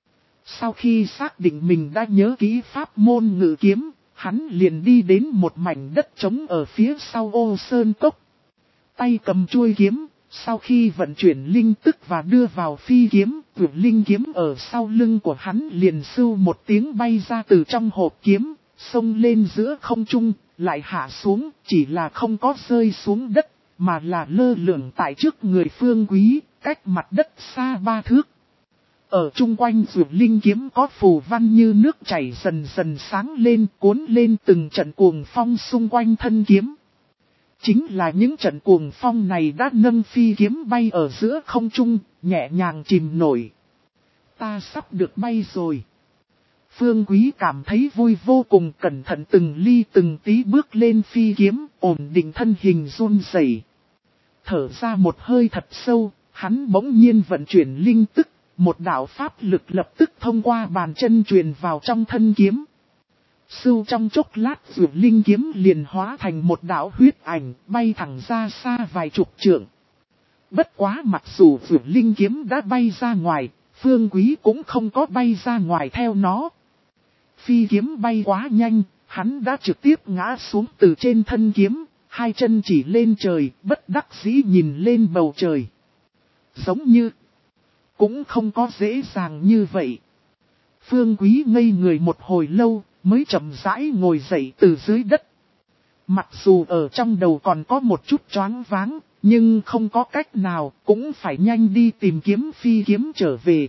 Sau khi xác định mình đã nhớ kỹ pháp môn ngự kiếm, hắn liền đi đến một mảnh đất trống ở phía sau ô sơn cốc. Tay cầm chuôi kiếm, sau khi vận chuyển linh tức và đưa vào phi kiếm, vượt linh kiếm ở sau lưng của hắn liền sưu một tiếng bay ra từ trong hộp kiếm, xông lên giữa không trung, lại hạ xuống, chỉ là không có rơi xuống đất, mà là lơ lửng tại trước người Phương Quý, cách mặt đất xa ba thước. Ở chung quanh vượt linh kiếm có phù văn như nước chảy dần dần sáng lên, cuốn lên từng trận cuồng phong xung quanh thân kiếm. Chính là những trận cuồng phong này đã nâng phi kiếm bay ở giữa không trung, nhẹ nhàng chìm nổi. Ta sắp được bay rồi. Phương Quý cảm thấy vui vô cùng, cẩn thận từng ly từng tí bước lên phi kiếm, ổn định thân hình run rẩy. Thở ra một hơi thật sâu, hắn bỗng nhiên vận chuyển linh tức. Một đạo pháp lực lập tức thông qua bàn chân truyền vào trong thân kiếm. Sưu trong chốc lát vượt linh kiếm liền hóa thành một đạo huyết ảnh bay thẳng ra xa vài chục trượng. Bất quá mặc dù vượt linh kiếm đã bay ra ngoài, Phương Quý cũng không có bay ra ngoài theo nó. Phi kiếm bay quá nhanh, hắn đã trực tiếp ngã xuống từ trên thân kiếm, hai chân chỉ lên trời, bất đắc dĩ nhìn lên bầu trời. Giống như cũng không có dễ dàng như vậy. Phương Quý ngây người một hồi lâu, mới chậm rãi ngồi dậy từ dưới đất. Mặc dù ở trong đầu còn có một chút choáng váng, nhưng không có cách nào, cũng phải nhanh đi tìm kiếm phi kiếm trở về.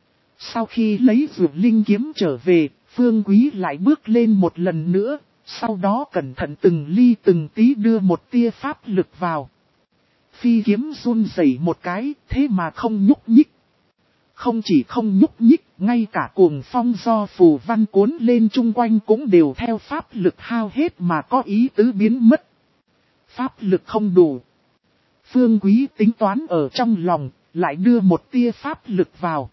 Sau khi lấy Dược Linh kiếm trở về, Phương Quý lại bước lên một lần nữa, sau đó cẩn thận từng ly từng tí đưa một tia pháp lực vào. Phi kiếm run rẩy một cái, thế mà không nhúc nhích. Không chỉ không nhúc nhích, ngay cả cuồng phong do phù văn cuốn lên chung quanh cũng đều theo pháp lực hao hết mà có ý tứ biến mất. Pháp lực không đủ. Phương Quý tính toán ở trong lòng, lại đưa một tia pháp lực vào.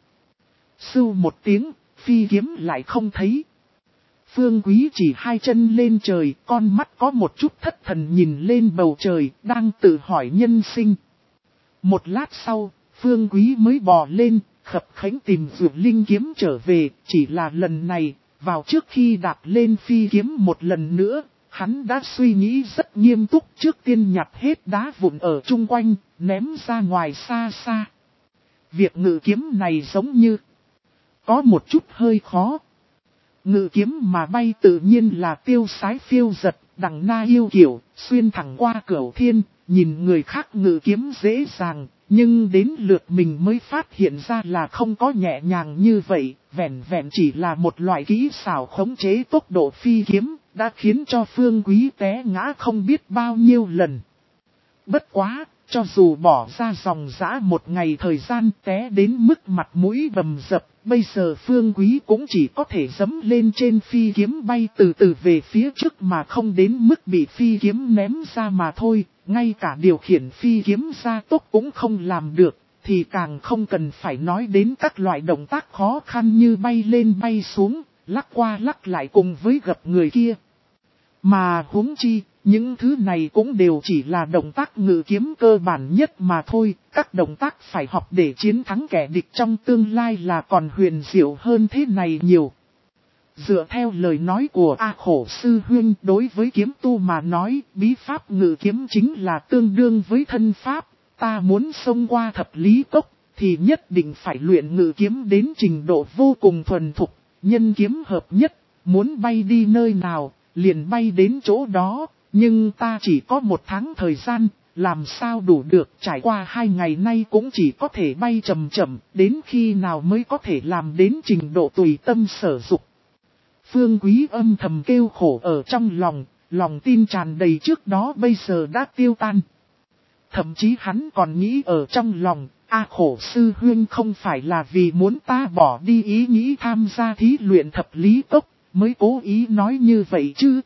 Sưu một tiếng, phi kiếm lại không thấy. Phương Quý chỉ hai chân lên trời, con mắt có một chút thất thần nhìn lên bầu trời, đang tự hỏi nhân sinh. Một lát sau, Phương Quý mới bò lên, khập khánh tìm Dược Linh kiếm trở về, chỉ là lần này, vào trước khi đạp lên phi kiếm một lần nữa, hắn đã suy nghĩ rất nghiêm túc, trước tiên nhặt hết đá vụn ở chung quanh, ném ra ngoài xa xa. Việc ngự kiếm này giống như có một chút hơi khó. Ngự kiếm mà bay tự nhiên là tiêu sái phiêu giật, đằng na yêu kiểu, xuyên thẳng qua cửu thiên, nhìn người khác ngự kiếm dễ dàng, nhưng đến lượt mình mới phát hiện ra là không có nhẹ nhàng như vậy, vẹn vẹn chỉ là một loại kỹ xảo khống chế tốc độ phi kiếm, đã khiến cho Phương Quý té ngã không biết bao nhiêu lần. Bất quá, cho dù bỏ ra dòng dã một ngày thời gian té đến mức mặt mũi bầm dập, bây giờ Phương Quý cũng chỉ có thể dẫm lên trên phi kiếm bay từ từ về phía trước mà không đến mức bị phi kiếm ném ra mà thôi, ngay cả điều khiển phi kiếm gia tốc cũng không làm được, thì càng không cần phải nói đến các loại động tác khó khăn như bay lên bay xuống, lắc qua lắc lại cùng với gập người kia. Mà huống chi, những thứ này cũng đều chỉ là động tác ngự kiếm cơ bản nhất mà thôi, các động tác phải học để chiến thắng kẻ địch trong tương lai là còn huyền diệu hơn thế này nhiều. Dựa theo lời nói của A Khổ Sư Huynh, đối với kiếm tu mà nói, bí pháp ngự kiếm chính là tương đương với thân pháp, ta muốn xông qua thập lý cốc, thì nhất định phải luyện ngự kiếm đến trình độ vô cùng thuần thục, nhân kiếm hợp nhất, muốn bay đi nơi nào, liền bay đến chỗ đó. Nhưng ta chỉ có một tháng thời gian, làm sao đủ được, trải qua hai ngày nay cũng chỉ có thể bay chậm chậm, đến khi nào mới có thể làm đến trình độ tùy tâm sở dục. Phương Quý âm thầm kêu khổ ở trong lòng, lòng tin tràn đầy trước đó bây giờ đã tiêu tan. Thậm chí hắn còn nghĩ ở trong lòng, A Khổ Sư Huynh không phải là vì muốn ta bỏ đi ý nghĩ tham gia thí luyện thập lý cốc, mới cố ý nói như vậy chứ.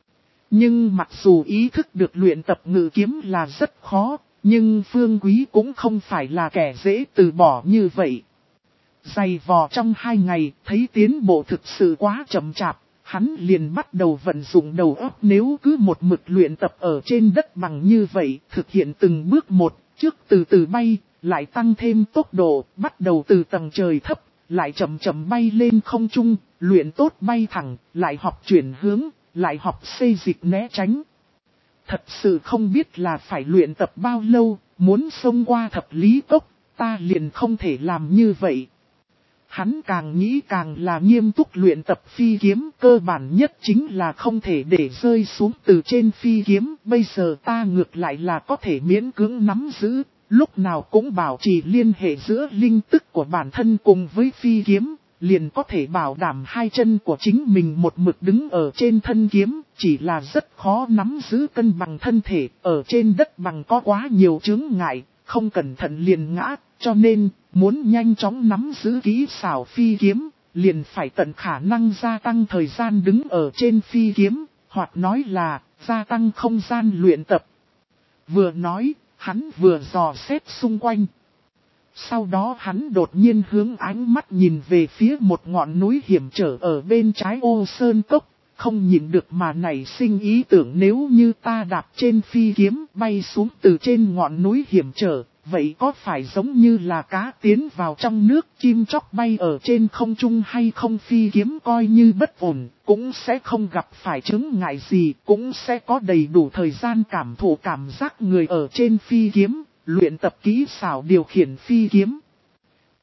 Nhưng mặc dù ý thức được luyện tập ngự kiếm là rất khó, nhưng Phương Quý cũng không phải là kẻ dễ từ bỏ như vậy. Dày vò trong hai ngày, thấy tiến bộ thực sự quá chậm chạp, hắn liền bắt đầu vận dụng đầu óc, nếu cứ một mực luyện tập ở trên đất bằng như vậy, thực hiện từng bước một, trước từ từ bay, lại tăng thêm tốc độ, bắt đầu từ tầng trời thấp, lại chậm chậm bay lên không trung, luyện tốt bay thẳng, lại học chuyển hướng, lại học xây dịch né tránh. Thật sự không biết là phải luyện tập bao lâu, muốn xông qua thập lý cốc, ta liền không thể làm như vậy. Hắn càng nghĩ càng là nghiêm túc luyện tập phi kiếm, cơ bản nhất chính là không thể để rơi xuống từ trên phi kiếm, bây giờ ta ngược lại là có thể miễn cưỡng nắm giữ, lúc nào cũng bảo trì liên hệ giữa linh tức của bản thân cùng với phi kiếm. Liền có thể bảo đảm hai chân của chính mình một mực đứng ở trên thân kiếm, chỉ là rất khó nắm giữ cân bằng thân thể, ở trên đất bằng có quá nhiều chướng ngại, không cẩn thận liền ngã, cho nên, muốn nhanh chóng nắm giữ kỹ xảo phi kiếm, liền phải tận khả năng gia tăng thời gian đứng ở trên phi kiếm, hoặc nói là, gia tăng không gian luyện tập. Vừa nói, hắn vừa dò xét xung quanh. Sau đó hắn đột nhiên hướng ánh mắt nhìn về phía một ngọn núi hiểm trở ở bên trái ô sơn cốc, không nhìn được mà nảy sinh ý tưởng, nếu như ta đạp trên phi kiếm bay xuống từ trên ngọn núi hiểm trở, vậy có phải giống như là cá tiến vào trong nước, chim chóc bay ở trên không trung hay không? Phi kiếm coi như bất ổn, cũng sẽ không gặp phải chứng ngại gì, cũng sẽ có đầy đủ thời gian cảm thụ cảm giác người ở trên phi kiếm. Luyện tập kỹ xảo điều khiển phi kiếm.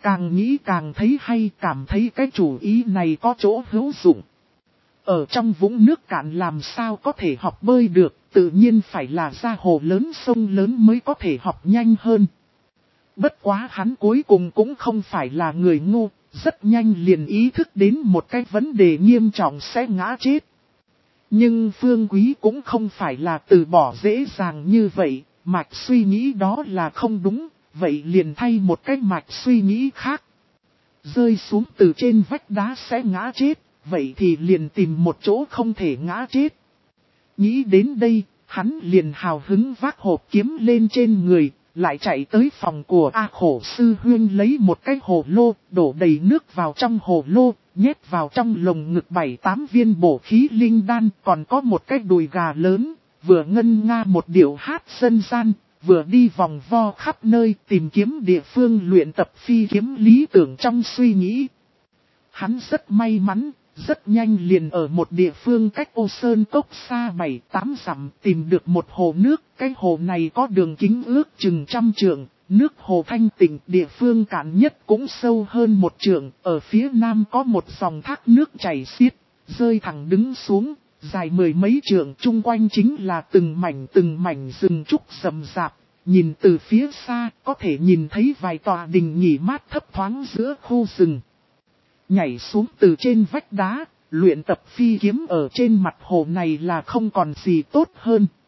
Càng nghĩ càng thấy hay, cảm thấy cái chủ ý này có chỗ hữu dụng. Ở trong vũng nước cạn làm sao có thể học bơi được, tự nhiên phải là ra hồ lớn sông lớn mới có thể học nhanh hơn. Bất quá hắn cuối cùng cũng không phải là người ngu, rất nhanh liền ý thức đến một cái vấn đề nghiêm trọng sẽ ngã chết. Nhưng Phương Quý cũng không phải là từ bỏ dễ dàng như vậy, mạch suy nghĩ đó là không đúng, vậy liền thay một cái mạch suy nghĩ khác. Rơi xuống từ trên vách đá sẽ ngã chết, vậy thì liền tìm một chỗ không thể ngã chết. Nghĩ đến đây, hắn liền hào hứng vác hộp kiếm lên trên người, lại chạy tới phòng của A Khổ Sư Huyên lấy một cái hồ lô, đổ đầy nước vào trong hồ lô, nhét vào trong lồng ngực bảy tám viên bổ khí linh đan, còn có một cái đùi gà lớn, vừa ngân nga một điệu hát dân gian, vừa đi vòng vo khắp nơi tìm kiếm địa phương luyện tập phi kiếm lý tưởng trong suy nghĩ. Hắn rất may mắn, rất nhanh liền ở một địa phương cách Ô Sơn Cốc xa bảy tám dặm tìm được một hồ nước. Cái hồ này có đường kính ước chừng trăm trượng, nước hồ thanh tịnh, địa phương cạn nhất cũng sâu hơn một trượng. Ở phía nam có một dòng thác nước chảy xiết, rơi thẳng đứng xuống, dài mười mấy trượng, chung quanh chính là từng mảnh từng mảnh rừng trúc rậm rạp. Nhìn từ phía xa, có thể nhìn thấy vài tòa đình nghỉ mát thấp thoáng giữa khu rừng. Nhảy xuống từ trên vách đá, luyện tập phi kiếm ở trên mặt hồ này là không còn gì tốt hơn.